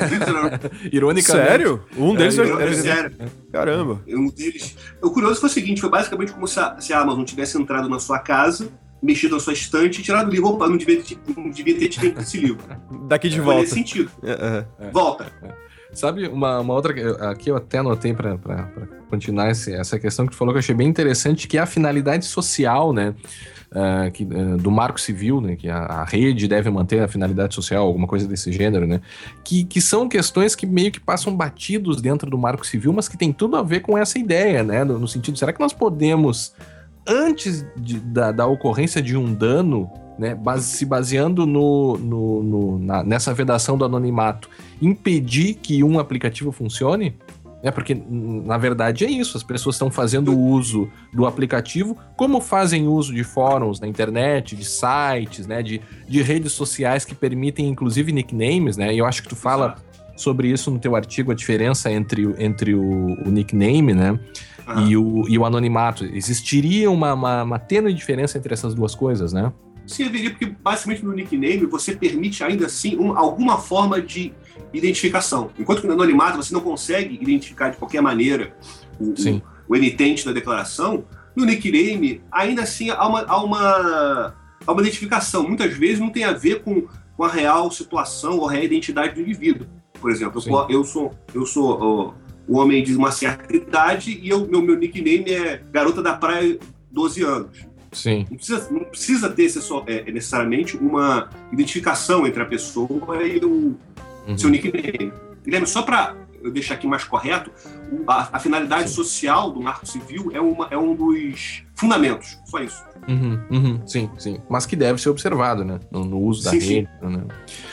Ironicamente. Sério? Um deles é, era... Sério. Caramba. Um deles... O curioso foi o seguinte, foi basicamente como se a, se a Amazon tivesse entrado na sua casa, mexido na sua estante e tirado o livro. Opa, não devia, não devia ter tido esse livro. Daqui de foi volta. Nesse sentido. É, é. Volta. É. Sabe, uma, uma outra... Aqui eu até anotei para continuar esse, essa questão que tu falou que eu achei bem interessante, que é a finalidade social, né? Uh, que, uh, do Marco Civil, né, que a, a rede deve manter a finalidade social, alguma coisa desse gênero, né, que, que são questões que meio que passam batidos dentro do Marco Civil, mas que tem tudo a ver com essa ideia, né, no, no sentido, será que nós podemos, antes de, da, da ocorrência de um dano, né, base, se baseando no, no, no, na, nessa vedação do anonimato, impedir que um aplicativo funcione? É porque, na verdade, é isso. As pessoas estão fazendo uso do aplicativo, como fazem uso de fóruns na internet, de sites, né, de, de redes sociais que permitem, inclusive, nicknames, né? E eu acho que tu fala sobre isso no teu artigo, a diferença entre, entre o, o nickname, né, uhum. e, o, e o anonimato. Existiria uma, uma, uma tênue diferença entre essas duas coisas, né? Sim, haveria, porque basicamente no nickname você permite ainda assim um, alguma forma de identificação. Enquanto que no anonimato você não consegue identificar de qualquer maneira o, o, o emitente da declaração, no nickname ainda assim há uma, há uma, há uma identificação. Muitas vezes não tem a ver com, com a real situação ou a real identidade do indivíduo. Por exemplo, eu, eu sou, eu sou o homem de uma certa idade e eu, meu, meu nickname é Garota da Praia, doze anos. Sim. Não precisa, não precisa ter só, é, necessariamente uma identificação entre a pessoa e o uhum. seu nickname. Guilherme, só para eu deixar aqui mais correto, a, a finalidade sim. social do Marco Civil é, uma, é um dos fundamentos, só isso. Uhum, uhum, sim, sim. Mas que deve ser observado, né? No, no uso da sim, rede. Sim. Né?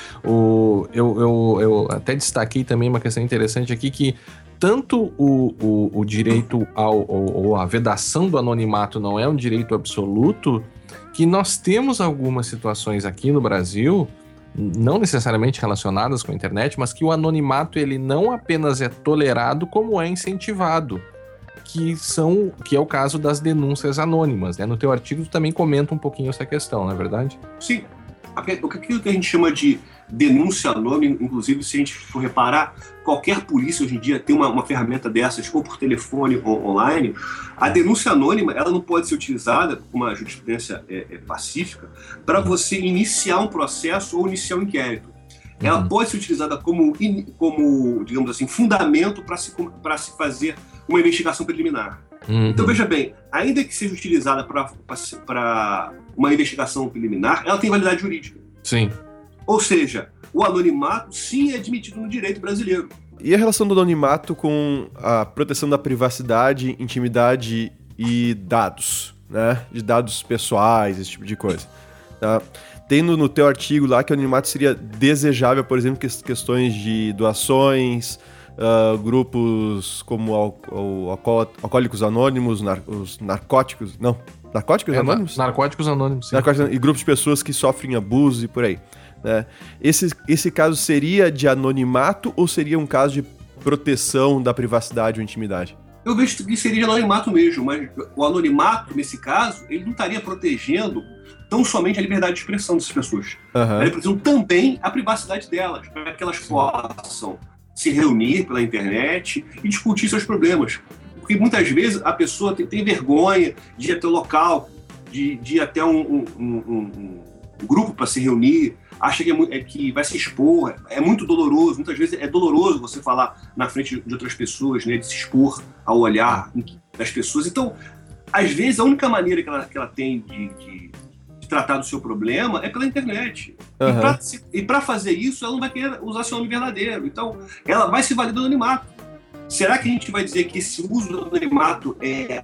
O, eu, eu, eu até destaquei também uma questão interessante aqui que tanto o, o, o direito ao, ou a vedação do anonimato não é um direito absoluto, que nós temos algumas situações aqui no Brasil, não necessariamente relacionadas com a internet, mas que o anonimato ele não apenas é tolerado, como é incentivado, que, são, que é o caso das denúncias anônimas, né? No teu artigo tu também comenta um pouquinho essa questão, não é verdade? Sim. Aquilo que a gente chama de denúncia anônima, inclusive, se a gente for reparar, qualquer polícia hoje em dia tem uma, uma ferramenta dessas, ou por telefone ou online. A denúncia anônima, ela não pode ser utilizada com uma jurisprudência é, é, pacífica para você iniciar um processo ou iniciar um inquérito. Ela uhum. pode ser utilizada como, como digamos assim, fundamento para se, para se fazer uma investigação preliminar. Uhum. Então, veja bem, ainda que seja utilizada para uma investigação preliminar, ela tem validade jurídica. Sim. Ou seja, o anonimato, sim, é admitido no direito brasileiro. E a relação do anonimato com a proteção da privacidade, intimidade e dados, né? De dados pessoais, esse tipo de coisa. Tá? Tem no, no teu artigo lá que o anonimato seria desejável, por exemplo, que questões de doações, uh, grupos como al, al, alcoó, alcoólicos anônimos, nar, os narcóticos... Não, narcóticos é, anônimos? Na, narcóticos anônimos, sim. Narcóticos, e grupos de pessoas que sofrem abuso e por aí. Né? Esse, esse caso seria de anonimato ou seria um caso de proteção da privacidade ou intimidade? Eu vejo que seria de anonimato mesmo, mas o anonimato, nesse caso, ele não estaria protegendo tão somente a liberdade de expressão dessas pessoas. Uhum. Ele protegendo também a privacidade delas, para que elas possam se reunir pela internet e discutir seus problemas. Porque muitas vezes a pessoa tem, tem vergonha de ir até o local, de, de ir até um, um, um, um grupo para se reunir, acha que, é, é, que vai se expor, é muito doloroso, muitas vezes é doloroso você falar na frente de outras pessoas, né, de se expor ao olhar das pessoas. Então, às vezes, a única maneira que ela, que ela tem de, de, de tratar do seu problema é pela internet. Uhum. E para fazer isso, ela não vai querer usar seu nome verdadeiro. Então, ela vai se valer do anonimato. Será que a gente vai dizer que esse uso do anonimato é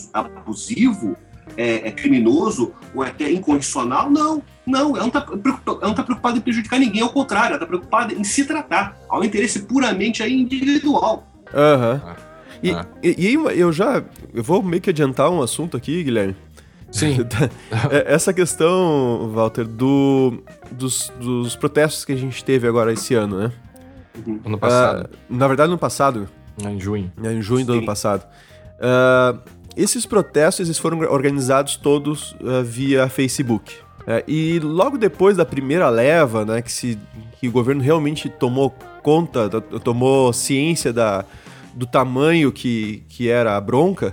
abusivo? É, é criminoso ou é até incondicional? Não, não, ela não está preocupada, tá preocupada em prejudicar ninguém, ao contrário, ela está preocupada em se tratar, ao interesse puramente aí individual. Aham. Uhum. E, ah. e, e eu já, eu vou meio que adiantar um assunto aqui, Guilherme. Sim. Essa questão, Walter, do, dos, dos protestos que a gente teve agora esse ano, né? Uhum. Ano passado. Uh, na verdade, ano passado. Em junho. Em junho Sim. do ano passado. Uh, Esses protestos eles foram organizados todos uh, via Facebook. É, e logo depois da primeira leva, né, que, se, que o governo realmente tomou conta, tomou ciência da, do tamanho que, que era a bronca,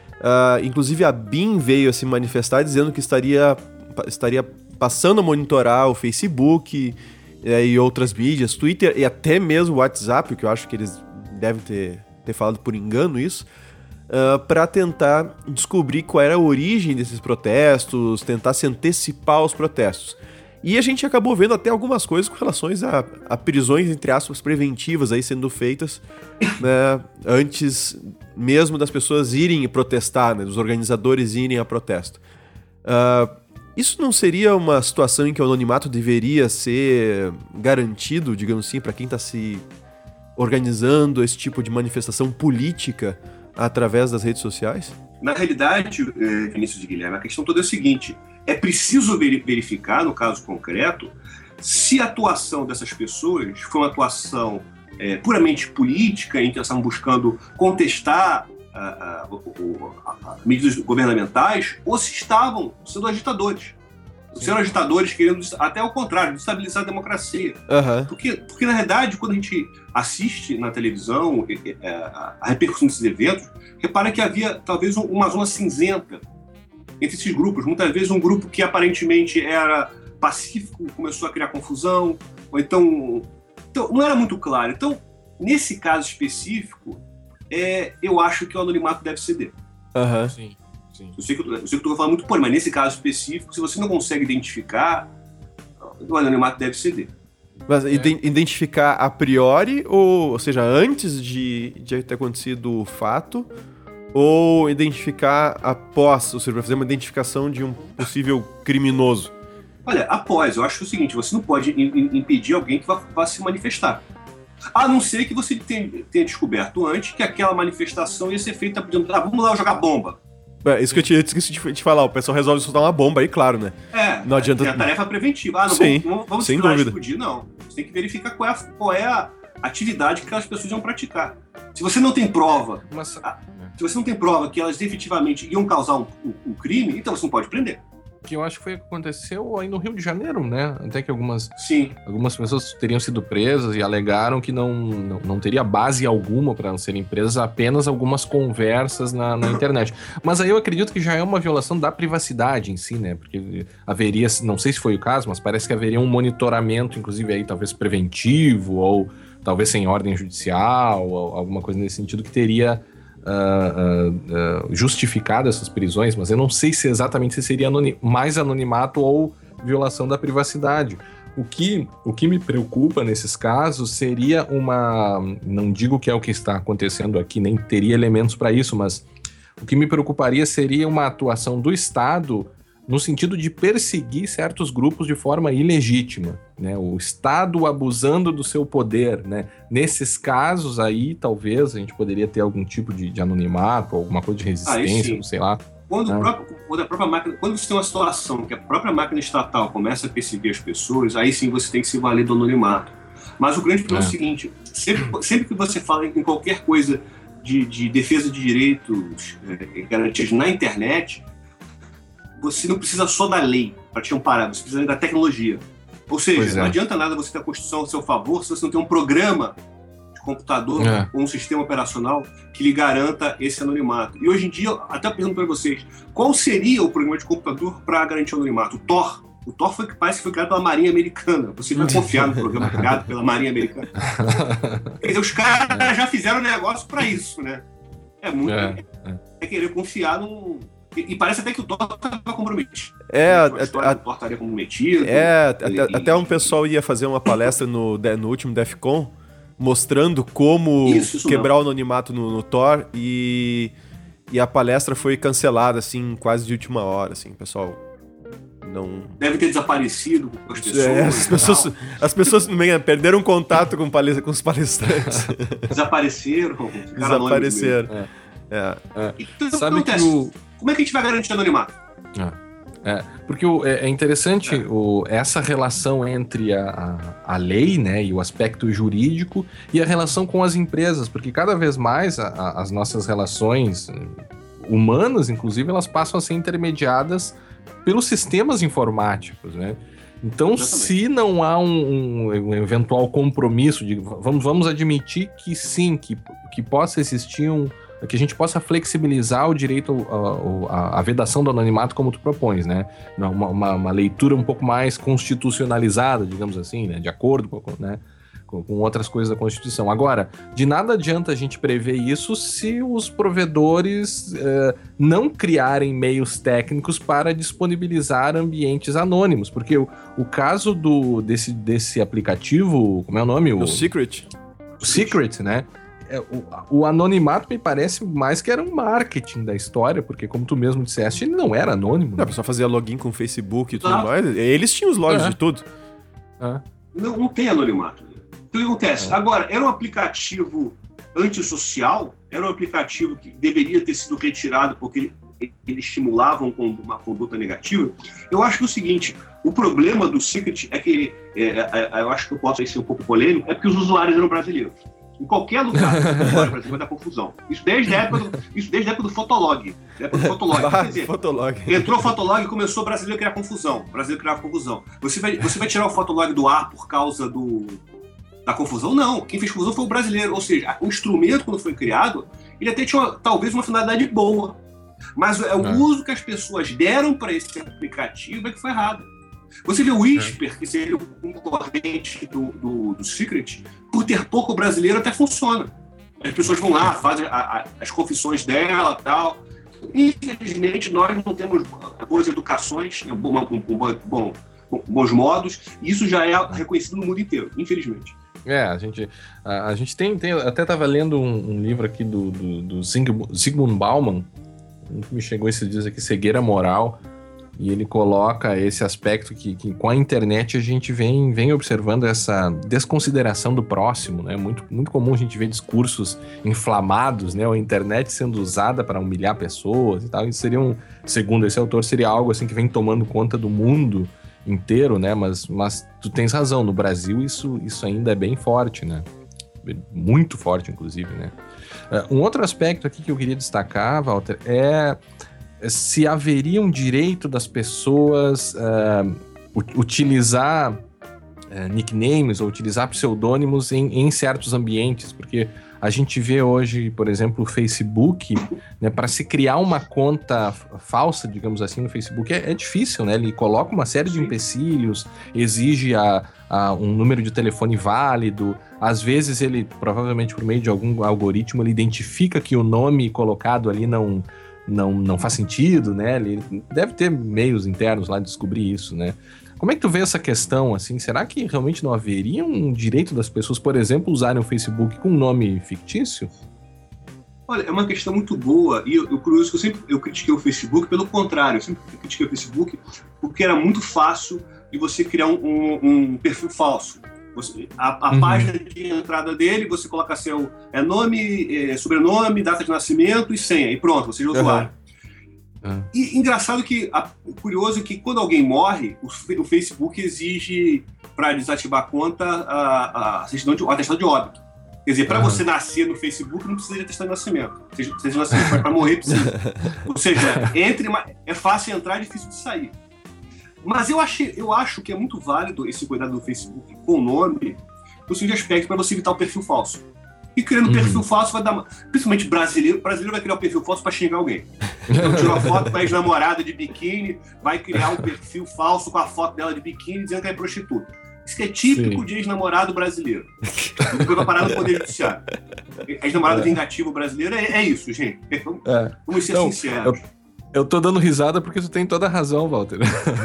uh, inclusive a B I M veio a se manifestar dizendo que estaria, estaria passando a monitorar o Facebook é, e outras mídias, Twitter e até mesmo o WhatsApp, que eu acho que eles devem ter, ter falado por engano isso, Uh, para tentar descobrir qual era a origem desses protestos, tentar se antecipar aos protestos. E a gente acabou vendo até algumas coisas com relação a, a prisões, entre aspas, preventivas aí sendo feitas, né, antes mesmo das pessoas irem protestar, né, dos organizadores irem a protesto. Uh, isso não seria uma situação em que o anonimato deveria ser garantido, digamos assim, para quem está se organizando esse tipo de manifestação política através das redes sociais? Na realidade, Vinícius e Guilherme, a questão toda é a seguinte: é preciso verificar, no caso concreto, se a atuação dessas pessoas foi uma atuação é, puramente política, em que elas estavam buscando contestar a, a, a, a medidas governamentais, ou se estavam sendo agitadores. Sendo agitadores querendo, até o contrário, destabilizar a democracia. Uhum. Porque, porque, na verdade, quando a gente assiste na televisão a, a repercussão desses eventos, repara que havia talvez uma zona cinzenta entre esses grupos. Muitas vezes um grupo que aparentemente era pacífico começou a criar confusão, ou então, então não era muito claro. Então, nesse caso específico, é, eu acho que o anonimato deve ceder. Aham. Sim. Sim. Eu sei que eu estou falando muito por, mas nesse caso específico, se você não consegue identificar, o anonimato deve ceder. Mas é. Identificar a priori, ou, ou seja, antes de, de ter acontecido o fato, ou identificar após, ou seja, fazer uma identificação de um possível criminoso? Olha, após, eu acho o seguinte, você não pode impedir alguém que vá, vá se manifestar. A não ser que você tenha, tenha descoberto antes que aquela manifestação ia ser feita, por exemplo, ah, vamos lá jogar bomba. É, isso que eu tinha esqueci de te falar, o pessoal resolve soltar uma bomba aí, claro, né? É, não adianta... é a tarefa preventiva. Ah, não, Sim, vamos, vamos sem explodir, dúvida. explodir, não. Você tem que verificar qual é, a, qual é a atividade que aquelas pessoas iam praticar. Se você não tem prova, Mas, se você não tem prova que elas efetivamente iam causar um, um, um crime, então você não pode prender. que eu acho que foi o que aconteceu aí no Rio de Janeiro, né? Até que algumas, Sim. algumas pessoas teriam sido presas e alegaram que não, não, não teria base alguma para não serem presas, apenas algumas conversas na, na internet. Mas aí eu acredito que já é uma violação da privacidade em si, né? Porque haveria, não sei se foi o caso, mas parece que haveria um monitoramento, inclusive aí talvez preventivo ou talvez sem ordem judicial, ou alguma coisa nesse sentido que teria Uh, uh, uh, justificado essas prisões, mas eu não sei se exatamente se seria anoni- mais anonimato ou violação da privacidade. O que, o que me preocupa nesses casos seria uma... Não digo que é o que está acontecendo aqui, nem teria elementos para isso, mas o que me preocuparia seria uma atuação do Estado no sentido de perseguir certos grupos de forma ilegítima, né? O Estado abusando do seu poder, né? Nesses casos aí, talvez, a gente poderia ter algum tipo de, de anonimato, alguma coisa de resistência, não sei lá. Quando, é. o próprio, quando, a própria máquina, quando você tem uma situação que a própria máquina estatal começa a perseguir as pessoas, aí sim você tem que se valer do anonimato. Mas o grande problema é, é o seguinte, sempre, sempre que você fala em qualquer coisa de, de defesa de direitos é, garantidos na internet, você não precisa só da lei para te amparar, você precisa da tecnologia. Ou seja, é. não adianta nada você ter a Constituição a seu favor se você não tem um programa de computador é. ou um sistema operacional que lhe garanta esse anonimato. E hoje em dia, até pergunto para vocês, qual seria o programa de computador para garantir o anonimato? O Tor. O Tor foi, parece que foi criado pela Marinha Americana. Você vai confiar no programa criado pela Marinha Americana. Quer dizer, os caras já fizeram negócio para isso, né? É muito... É, é. é querer confiar num... E parece até que o Thor estava comprometido. É, a, a, a, o Thor estaria comprometido. É, e, até, até um pessoal ia fazer uma palestra no, no último DEFCON mostrando como isso, isso quebrar não. o anonimato no, no Thor e, e a palestra foi cancelada, assim, quase de última hora, assim, pessoal. Não... Deve ter desaparecido com as pessoas. É, as pessoas, as pessoas perderam contato com, palestra, com os palestrantes. Desapareceram. Desapareceram. É. É. É. Então, Sabe que o... Como é que a gente vai garantir anonimato? É, é porque o, é, é interessante é. O, essa relação entre a, a, a lei, né, e o aspecto jurídico e a relação com as empresas, porque cada vez mais a, a, as nossas relações humanas, inclusive, elas passam a ser intermediadas pelos sistemas informáticos, né? Então, exatamente. Se não há um, um, um eventual compromisso de vamos, vamos admitir que sim, que, que possa existir um que a gente possa flexibilizar o direito à vedação do anonimato como tu propões, né? Uma, uma, uma leitura um pouco mais constitucionalizada, digamos assim, né? De acordo com, né? com, com outras coisas da Constituição. Agora, de nada adianta a gente prever isso se os provedores eh, não criarem meios técnicos para disponibilizar ambientes anônimos, porque o, o caso do, desse, desse aplicativo, como é o nome? O, o Secret. O Secret, né? O, o anonimato me parece mais que era um marketing da história, porque como tu mesmo disseste, ele não era anônimo. Não, a pessoa fazia login com o Facebook e tudo ah. mais. Eles tinham os logs é. de tudo. É. Não, não tem anonimato. O que acontece? É. Agora, era um aplicativo antissocial, era um aplicativo que deveria ter sido retirado porque ele, ele estimulava uma conduta negativa. Eu acho que é o seguinte, o problema do Secret é que, é, é, eu acho que eu posso ser um pouco polêmico, é porque os usuários eram brasileiros. Em qualquer lugar, vai dar confusão. Isso desde a época do, isso desde a época do Fotolog. Da época do Fotolog. Quer dizer, Fotolog. Entrou o Fotolog e começou o brasileiro a criar confusão. O brasileiro criava confusão. Você vai, você vai tirar o Fotolog do ar por causa do, da confusão? Não. Quem fez confusão foi o brasileiro. Ou seja, o instrumento, quando foi criado, ele até tinha uma, talvez uma finalidade boa. Mas é o é. uso que as pessoas deram para esse aplicativo é que foi errado. Você vê o Whisper, é. que seria o concorrente do, do, do Secret, por ter pouco brasileiro até funciona. As pessoas vão lá, fazem a, a, as confissões dela e tal. Infelizmente, nós não temos boas educações, bom, bom, bom, bons modos, e isso já é reconhecido no mundo inteiro, infelizmente. É, a gente, a, a gente tem, tem... Até estava lendo um, um livro aqui do, do, do Zygmunt Bauman, que me chegou esses dias aqui, Cegueira Moral. E ele coloca esse aspecto que, que com a internet a gente vem, vem observando essa desconsideração do próximo, né? Muito, muito comum a gente ver discursos inflamados, né? A internet sendo usada para humilhar pessoas e tal. Isso seria um, segundo esse autor, seria algo assim que vem tomando conta do mundo inteiro, né? Mas, mas tu tens razão, no Brasil isso, isso ainda é bem forte, né? Muito forte, inclusive, né? Uh, um outro aspecto aqui que eu queria destacar, Walter, é se haveria um direito das pessoas uh, utilizar uh, nicknames ou utilizar pseudônimos em, em certos ambientes, porque a gente vê hoje, por exemplo, o Facebook, né, para se criar uma conta falsa, digamos assim, no Facebook, é, é difícil, né? Ele coloca uma série de empecilhos, exige a, a um número de telefone válido, às vezes ele, provavelmente por meio de algum algoritmo, ele identifica que o nome colocado ali não... Não, não faz sentido, né? Ele deve ter meios internos lá de descobrir isso, né? Como é que tu vê essa questão, assim? Será que realmente não haveria um direito das pessoas, por exemplo, usarem o Facebook com um nome fictício? Olha, é uma questão muito boa. E o curioso é que eu sempre eu critiquei o Facebook, pelo contrário, eu sempre critiquei o Facebook porque era muito fácil de você criar um, um, um perfil falso. Você, a a uhum. página de entrada dele, você coloca seu é, nome, é, sobrenome, data de nascimento e senha, e pronto, você é o uhum. usuário. Uhum. E engraçado que, a, curioso é que quando alguém morre, o, o Facebook exige, para desativar a conta, a, a certidão de, o atestado de óbito. Quer dizer, para uhum. você nascer no Facebook, não precisa de atestado de nascimento. Seja, seja nascimento, para morrer precisa. Ou seja, entre, é fácil entrar, é difícil de sair. Mas eu, achei, eu acho que é muito válido esse cuidado do Facebook com o nome, no seguinte aspecto, para você evitar o perfil falso. E criando um uhum. perfil falso vai dar... Principalmente brasileiro, brasileiro vai criar um perfil falso para xingar alguém. Então tira uma foto com a ex-namorada de biquíni, vai criar um perfil falso com a foto dela de biquíni dizendo que é prostituta. Isso que é típico Sim. de ex-namorado brasileiro. Depois vai parar no Poder Judiciário. Ex-namorado é. vingativo brasileiro é, é isso, gente. Vamos, é. vamos ser então, sinceros. Eu... Eu tô dando risada porque tu tem toda a razão, Walter.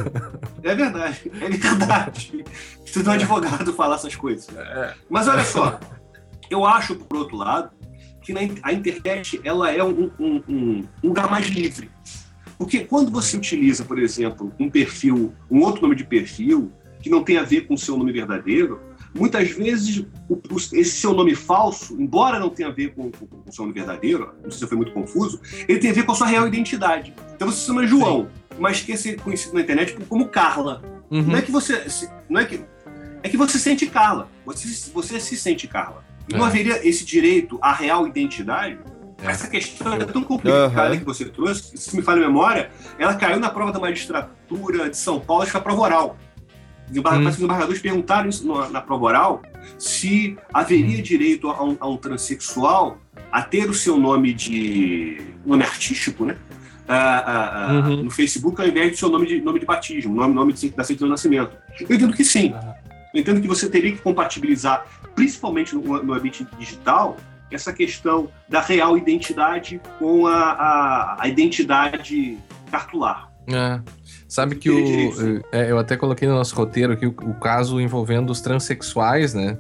É verdade, é verdade. Tu é um advogado falar essas coisas. Mas olha só, eu acho, por outro lado, que a internet ela é um, um, um, um lugar mais livre. Porque quando você utiliza, por exemplo, um perfil, um outro nome de perfil, que não tem a ver com o seu nome verdadeiro, muitas vezes o, o, esse seu nome falso, embora não tenha a ver com, com, com o seu nome verdadeiro, não sei se foi muito confuso, ele tem a ver com a sua real identidade. Então você se chama João, Sim. mas quer ser conhecido na internet como Carla. Uhum. Não é que você... Não é, que, é que você sente Carla. Você, você se sente Carla. E é. não haveria esse direito à real identidade? É. Essa questão é tão complicada uhum. que você trouxe, se me falha a memória, ela caiu na prova da magistratura de São Paulo, acho que foi a prova oral. Os embargadores perguntaram isso na, na prova oral, se haveria hum. direito a um, a um transexual a ter o seu nome de nome artístico, né? Ah, ah, ah, uhum. no Facebook, ao invés do seu nome de, nome de batismo, nome, nome de, da certidão de nascimento. Eu entendo que sim. Eu entendo que você teria que compatibilizar, principalmente no, no ambiente digital, essa questão da real identidade com a, a, a identidade cartular. É. Sabe que o, é, eu até coloquei no nosso roteiro aqui o, o caso envolvendo os transexuais, né?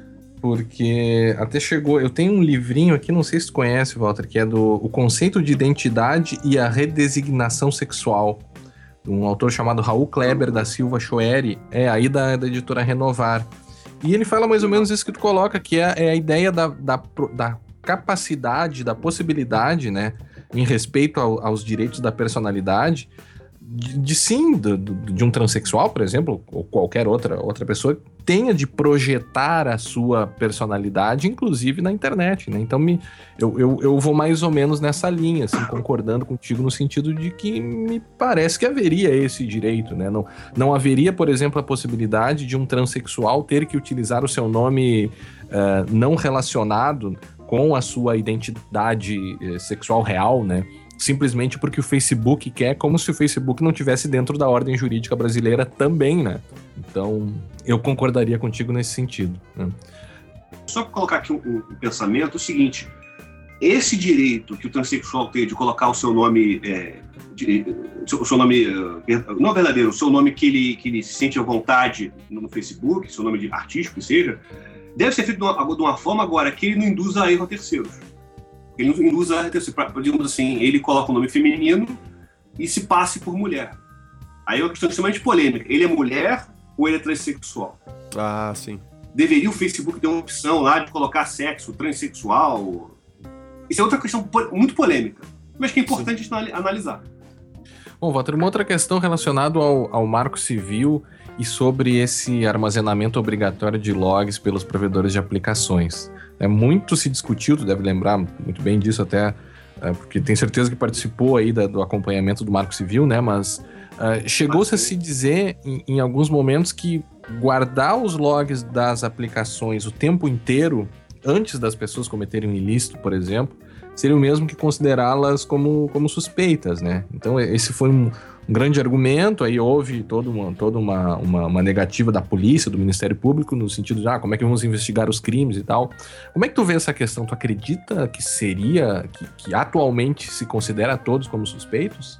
Porque até chegou... Eu tenho um livrinho aqui, não sei se tu conhece, Walter, que é do O Conceito de Identidade e a Redesignação Sexual, de um autor chamado Raul Kleber da Silva Choeri, é aí da, da editora Renovar. E ele fala mais ou menos isso que tu coloca, que é, é a ideia da, da, da capacidade, da possibilidade, né? Em respeito ao, aos direitos da personalidade, De, de sim, de, de um transexual, por exemplo, ou qualquer outra, outra pessoa, tenha de projetar a sua personalidade, inclusive na internet, né? Então, me, eu, eu, eu vou mais ou menos nessa linha, assim, concordando contigo no sentido de que me parece que haveria esse direito, né? Não, não haveria, por exemplo, a possibilidade de um transexual ter que utilizar o seu nome uh, não relacionado com a sua identidade uh, sexual real, né? Simplesmente porque o Facebook quer, como se o Facebook não tivesse dentro da ordem jurídica brasileira também, né? Então, eu concordaria contigo nesse sentido, né? Só para colocar aqui um, um pensamento, é o seguinte, esse direito que o transexual tem de colocar o seu nome, é, de, o seu nome, não verdadeiro, o seu nome que ele, que ele se sente à vontade no Facebook, seu nome de artístico que seja, deve ser feito de uma, de uma forma agora que ele não induza a erro a terceiros. Ele não usa, digamos assim, ele coloca o nome feminino e se passe por mulher. Aí é uma questão extremamente polêmica. Ele é mulher ou ele é transexual? Ah, sim. Deveria o Facebook ter uma opção lá de colocar sexo transexual? Isso é outra questão muito polêmica, mas que é importante a gente analisar. Bom, Walter, uma outra questão relacionada ao, ao Marco Civil e sobre esse armazenamento obrigatório de logs pelos provedores de aplicações. É, muito se discutiu, tu deve lembrar muito bem disso até, é, porque tem certeza que participou aí da, do acompanhamento do Marco Civil, né? Mas é, chegou-se a se dizer em, em alguns momentos que guardar os logs das aplicações o tempo inteiro, antes das pessoas cometerem um ilícito, por exemplo, seria o mesmo que considerá-las como, como suspeitas, né? Então esse foi um, um grande argumento, aí houve toda, uma, toda uma, uma, uma negativa da polícia, do Ministério Público, no sentido de, ah, como é que vamos investigar os crimes e tal. Como é que tu vê essa questão? Tu acredita que seria, que, que atualmente se considera todos como suspeitos?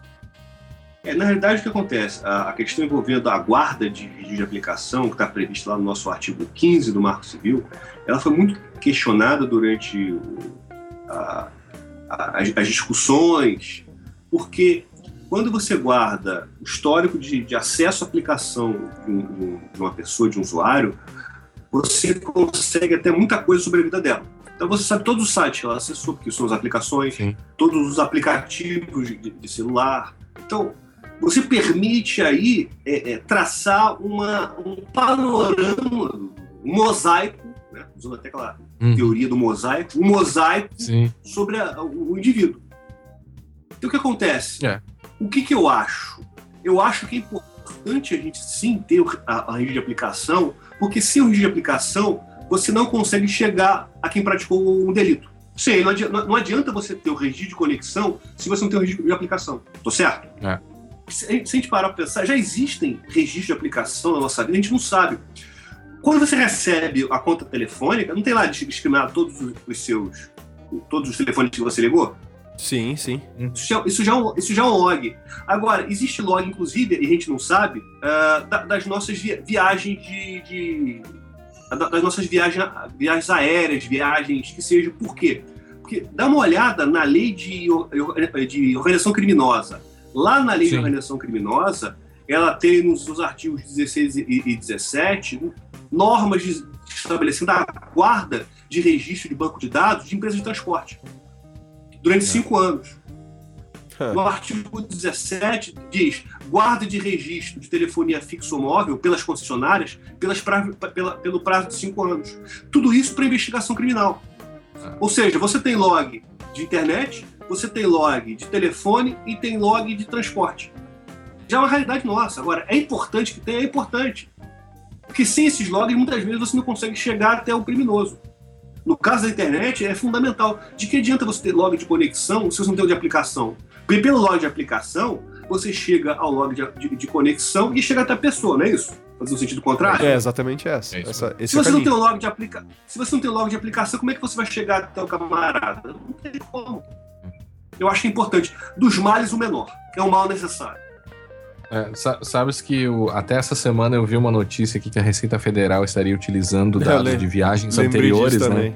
É, na realidade, o que acontece? A, a questão envolvendo a guarda de registro de aplicação, que está prevista lá no nosso artigo quinze do Marco Civil, ela foi muito questionada durante o, a, a, as, as discussões, porque quando você guarda o histórico de, de acesso à aplicação de, um, de uma pessoa, de um usuário, você consegue até muita coisa sobre a vida dela. Então você sabe todos os sites que ela acessou, que são as aplicações, Sim. todos os aplicativos de, de celular. Então, você permite aí é, é, traçar uma, um panorama, um mosaico, né? Usando até aquela hum. teoria do mosaico, um mosaico Sim. sobre a, o, o indivíduo. Então o que acontece? É. O que, que eu acho? Eu acho que é importante a gente sim ter a, a registro de aplicação, porque sem o registro de aplicação, você não consegue chegar a quem praticou um delito. Sei, não adianta, não adianta você ter o registro de conexão se você não tem o registro de aplicação. Tô certo? É. Se a gente parar para pensar, já existem registros de aplicação na nossa vida, a gente não sabe. Quando você recebe a conta telefônica, não tem lá discriminado todos os seus, todos os telefones que você ligou? Sim, sim. Isso já, isso, já, isso já é um log. Agora, existe log, inclusive, e a gente não sabe, uh, das nossas viagens de... de das nossas viagens, viagens aéreas, viagens que seja. Por quê? Porque dá uma olhada na lei de, de organização criminosa. Lá na lei Sim. de organização criminosa, ela tem nos, nos artigos dezesseis e dezessete normas de, estabelecendo a guarda de registro de banco de dados de empresas de transporte durante é. cinco anos. No artigo dezessete diz guarda de registro de telefonia fixa ou móvel pelas concessionárias pelas pra, pela, pelo prazo de cinco anos. Tudo isso para investigação criminal. É. Ou seja, você tem log de internet, você tem log de telefone e tem log de transporte. Já é uma realidade nossa. Agora, é importante que tenha, é importante. Porque sem esses logs, muitas vezes você não consegue chegar até o criminoso. No caso da internet, é fundamental. De que adianta você ter log de conexão se você não tem o de aplicação? Porque pelo log de aplicação, você chega ao log de, de, de conexão e chega até a pessoa, não é isso? Fazer o sentido contrário? É exatamente essa. É essa esse se, você não tem o log de aplica... se você não tem o log de aplicação, como é que você vai chegar até o camarada? Não tem como. Eu acho que é importante. Dos males, o menor. É um mal necessário. É, sabes que eu, até essa semana eu vi uma notícia aqui que a Receita Federal estaria utilizando dados de viagens anteriores, né? Também.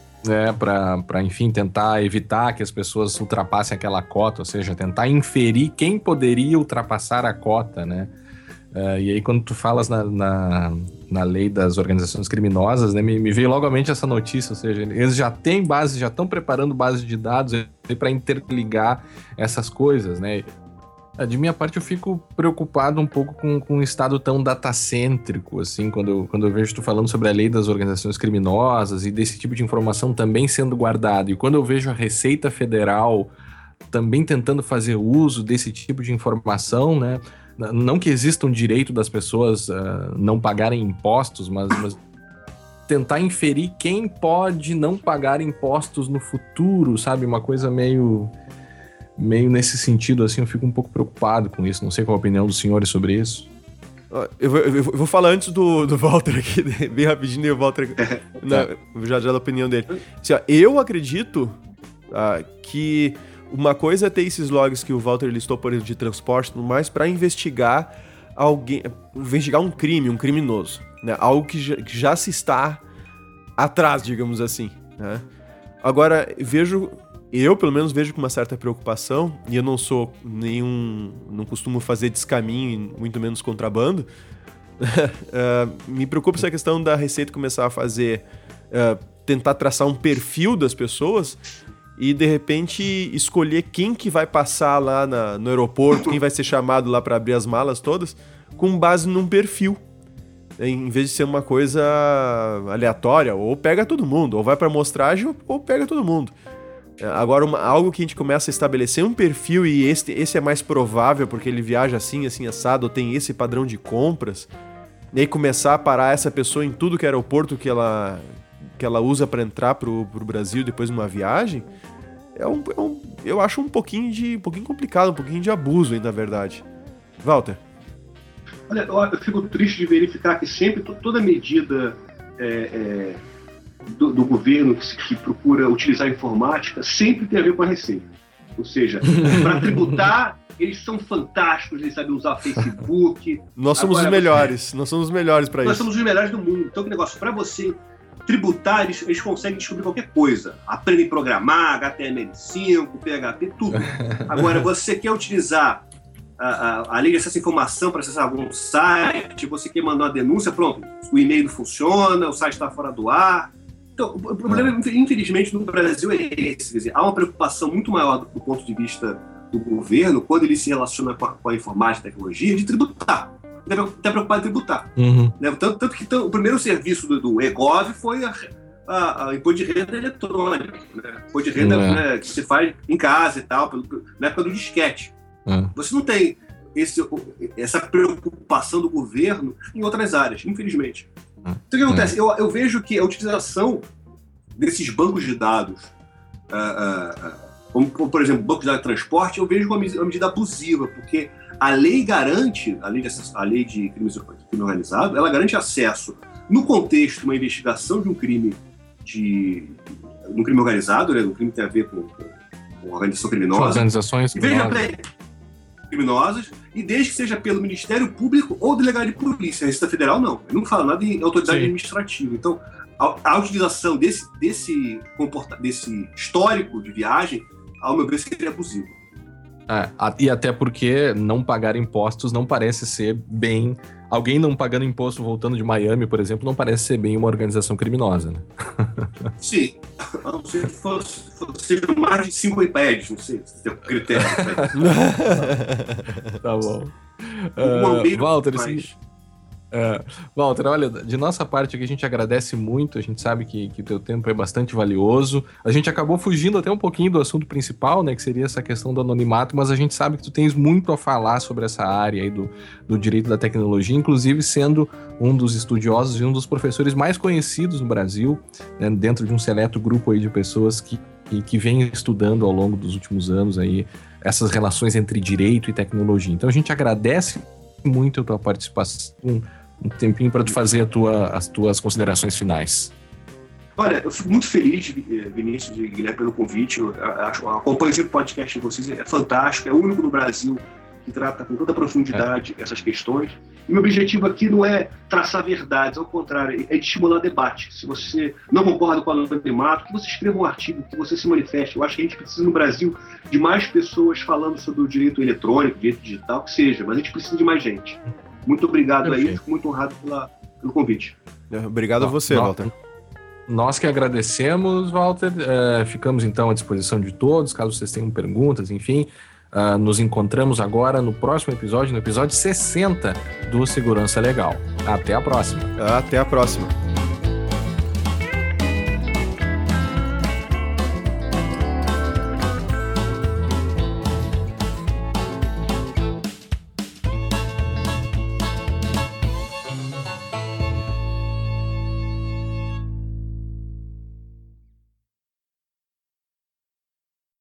É, para, enfim, tentar evitar que as pessoas ultrapassem aquela cota, ou seja, tentar inferir quem poderia ultrapassar a cota, né? Uh, e aí, quando tu falas na, na, na lei das organizações criminosas, né, me, me veio logo à mente essa notícia, ou seja, eles já têm base, já estão preparando base de dados para interligar essas coisas, né? De minha parte, eu fico preocupado um pouco com, com um estado tão datacêntrico, assim, quando eu, quando eu vejo tu falando sobre a lei das organizações criminosas e desse tipo de informação também sendo guardado. E quando eu vejo a Receita Federal também tentando fazer uso desse tipo de informação, né? Não que exista um direito das pessoas uh, não pagarem impostos, mas, mas tentar inferir quem pode não pagar impostos no futuro, sabe? Uma coisa meio... meio nesse sentido, assim, eu fico um pouco preocupado com isso. Não sei qual a opinião dos senhores sobre isso. Eu vou, eu vou falar antes do, do Walter aqui, bem rapidinho, e o Walter na, já, já da opinião dele. Assim, ó, eu acredito ah, que uma coisa é ter esses logs que o Walter listou, por exemplo, de transporte, mais para investigar alguém, investigar um crime, um criminoso, né? Algo que já, que já se está atrás, digamos assim, né? Agora, vejo eu, pelo menos, vejo com uma certa preocupação, e eu não sou nenhum... não costumo fazer descaminho, muito menos contrabando. uh, me preocupa essa questão da Receita começar a fazer... Uh, tentar traçar um perfil das pessoas e, de repente, escolher quem que vai passar lá na, no aeroporto, quem vai ser chamado lá para abrir as malas todas, com base num perfil. Em vez de ser uma coisa aleatória, ou pega todo mundo, ou vai para amostragem, ou pega todo mundo. Agora, uma, algo que a gente começa a estabelecer um perfil, e esse, esse é mais provável porque ele viaja assim, assim, assado, ou tem esse padrão de compras, e aí começar a parar essa pessoa em tudo que é aeroporto que ela, que ela usa para entrar pro, pro Brasil depois de uma viagem, é um, é um, eu acho um pouquinho, de, um pouquinho complicado, um pouquinho de abuso ainda, na verdade. Walter? Olha, eu fico triste de verificar que sempre toda medida é, é, do, do governo que, que procura utilizar a informática sempre tem a ver com a Receita. Ou seja, para tributar, eles são fantásticos, eles sabem usar Facebook. Nós somos Agora, os melhores, você, nós somos os melhores para isso. Nós somos os melhores do mundo. Então, que negócio, para você tributar, eles, eles conseguem descobrir qualquer coisa. Aprendem a programar, H T M L cinco, P H P, tudo. Agora, você quer utilizar A, a, a lei de acesso à informação para acessar algum site, você quer mandar uma denúncia, pronto, o e-mail não funciona, o site está fora do ar. Então, o problema, é. infelizmente, no Brasil é esse. Quer dizer, há uma preocupação muito maior do, do ponto de vista do governo, quando ele se relaciona com a, com a informática e tecnologia, de tributar. Está preocupado em tributar. Uhum. Né? Tanto, tanto que t- o primeiro serviço do, do EGOV foi a, a, a imposto de renda eletrônico, né? Imposto de renda é. né, que se faz em casa e tal, pelo, na época do disquete. Você não tem esse, essa preocupação do governo em outras áreas, infelizmente. Então, o que acontece? Eu, eu vejo que a utilização desses bancos de dados, uh, uh, como, como, por exemplo, bancos de dados de transporte, eu vejo uma, uma medida abusiva, porque a lei garante, a lei de, acesso, a lei de crime, crime organizado, ela garante acesso, no contexto de uma investigação de um crime, de, um crime organizado, né, um crime que tem a ver com, com organização criminosa. Organizações criminosas. Veja, criminosas, e desde que seja pelo Ministério Público ou delegado de polícia. A Receita Federal não, não fala nada em autoridade Sim. administrativa. Então, a, a utilização desse, desse, desse histórico de viagem, ao meu ver, seria abusivo. É, e até porque não pagar impostos não parece ser bem... Alguém não pagando imposto voltando de Miami, por exemplo, não parece ser bem uma organização criminosa, né? Sim. A não ser que fosse, fosse mais de cinco iPads, não sei se tem um critério. Tá bom. Uh, Walter, assim, uh, Walter, olha, de nossa parte aqui a gente agradece muito, a gente sabe que o teu tempo é bastante valioso. A gente acabou fugindo até um pouquinho do assunto principal, né, que seria essa questão do anonimato, mas a gente sabe que tu tens muito a falar sobre essa área aí do, do direito da tecnologia, inclusive sendo um dos estudiosos e um dos professores mais conhecidos no Brasil, né, dentro de um seleto grupo aí de pessoas que, que, que vem estudando ao longo dos últimos anos aí essas relações entre direito e tecnologia. Então a gente agradece muito a tua participação, um, um tempinho para tu fazer a tua, as tuas considerações finais. Olha, eu fico muito feliz, Vinícius e Guilherme, pelo convite. Eu acompanho o podcast de vocês, é fantástico, é o único no Brasil que trata com toda a profundidade é. essas questões. E meu objetivo aqui não é traçar verdades, ao contrário, é de estimular debate. Se você não concorda com o anonimato, que você escreva um artigo, que você se manifeste. Eu acho que a gente precisa no Brasil de mais pessoas falando sobre o direito eletrônico, direito digital, que seja, mas a gente precisa de mais gente. Muito obrigado aí, fico muito honrado pela, pelo convite. Obrigado a você, Walter. Nós que agradecemos, Walter. Uh, ficamos então à disposição de todos, caso vocês tenham perguntas, enfim. Uh, nos encontramos agora no próximo episódio, no episódio sessenta do Segurança Legal. Até a próxima. Até a próxima.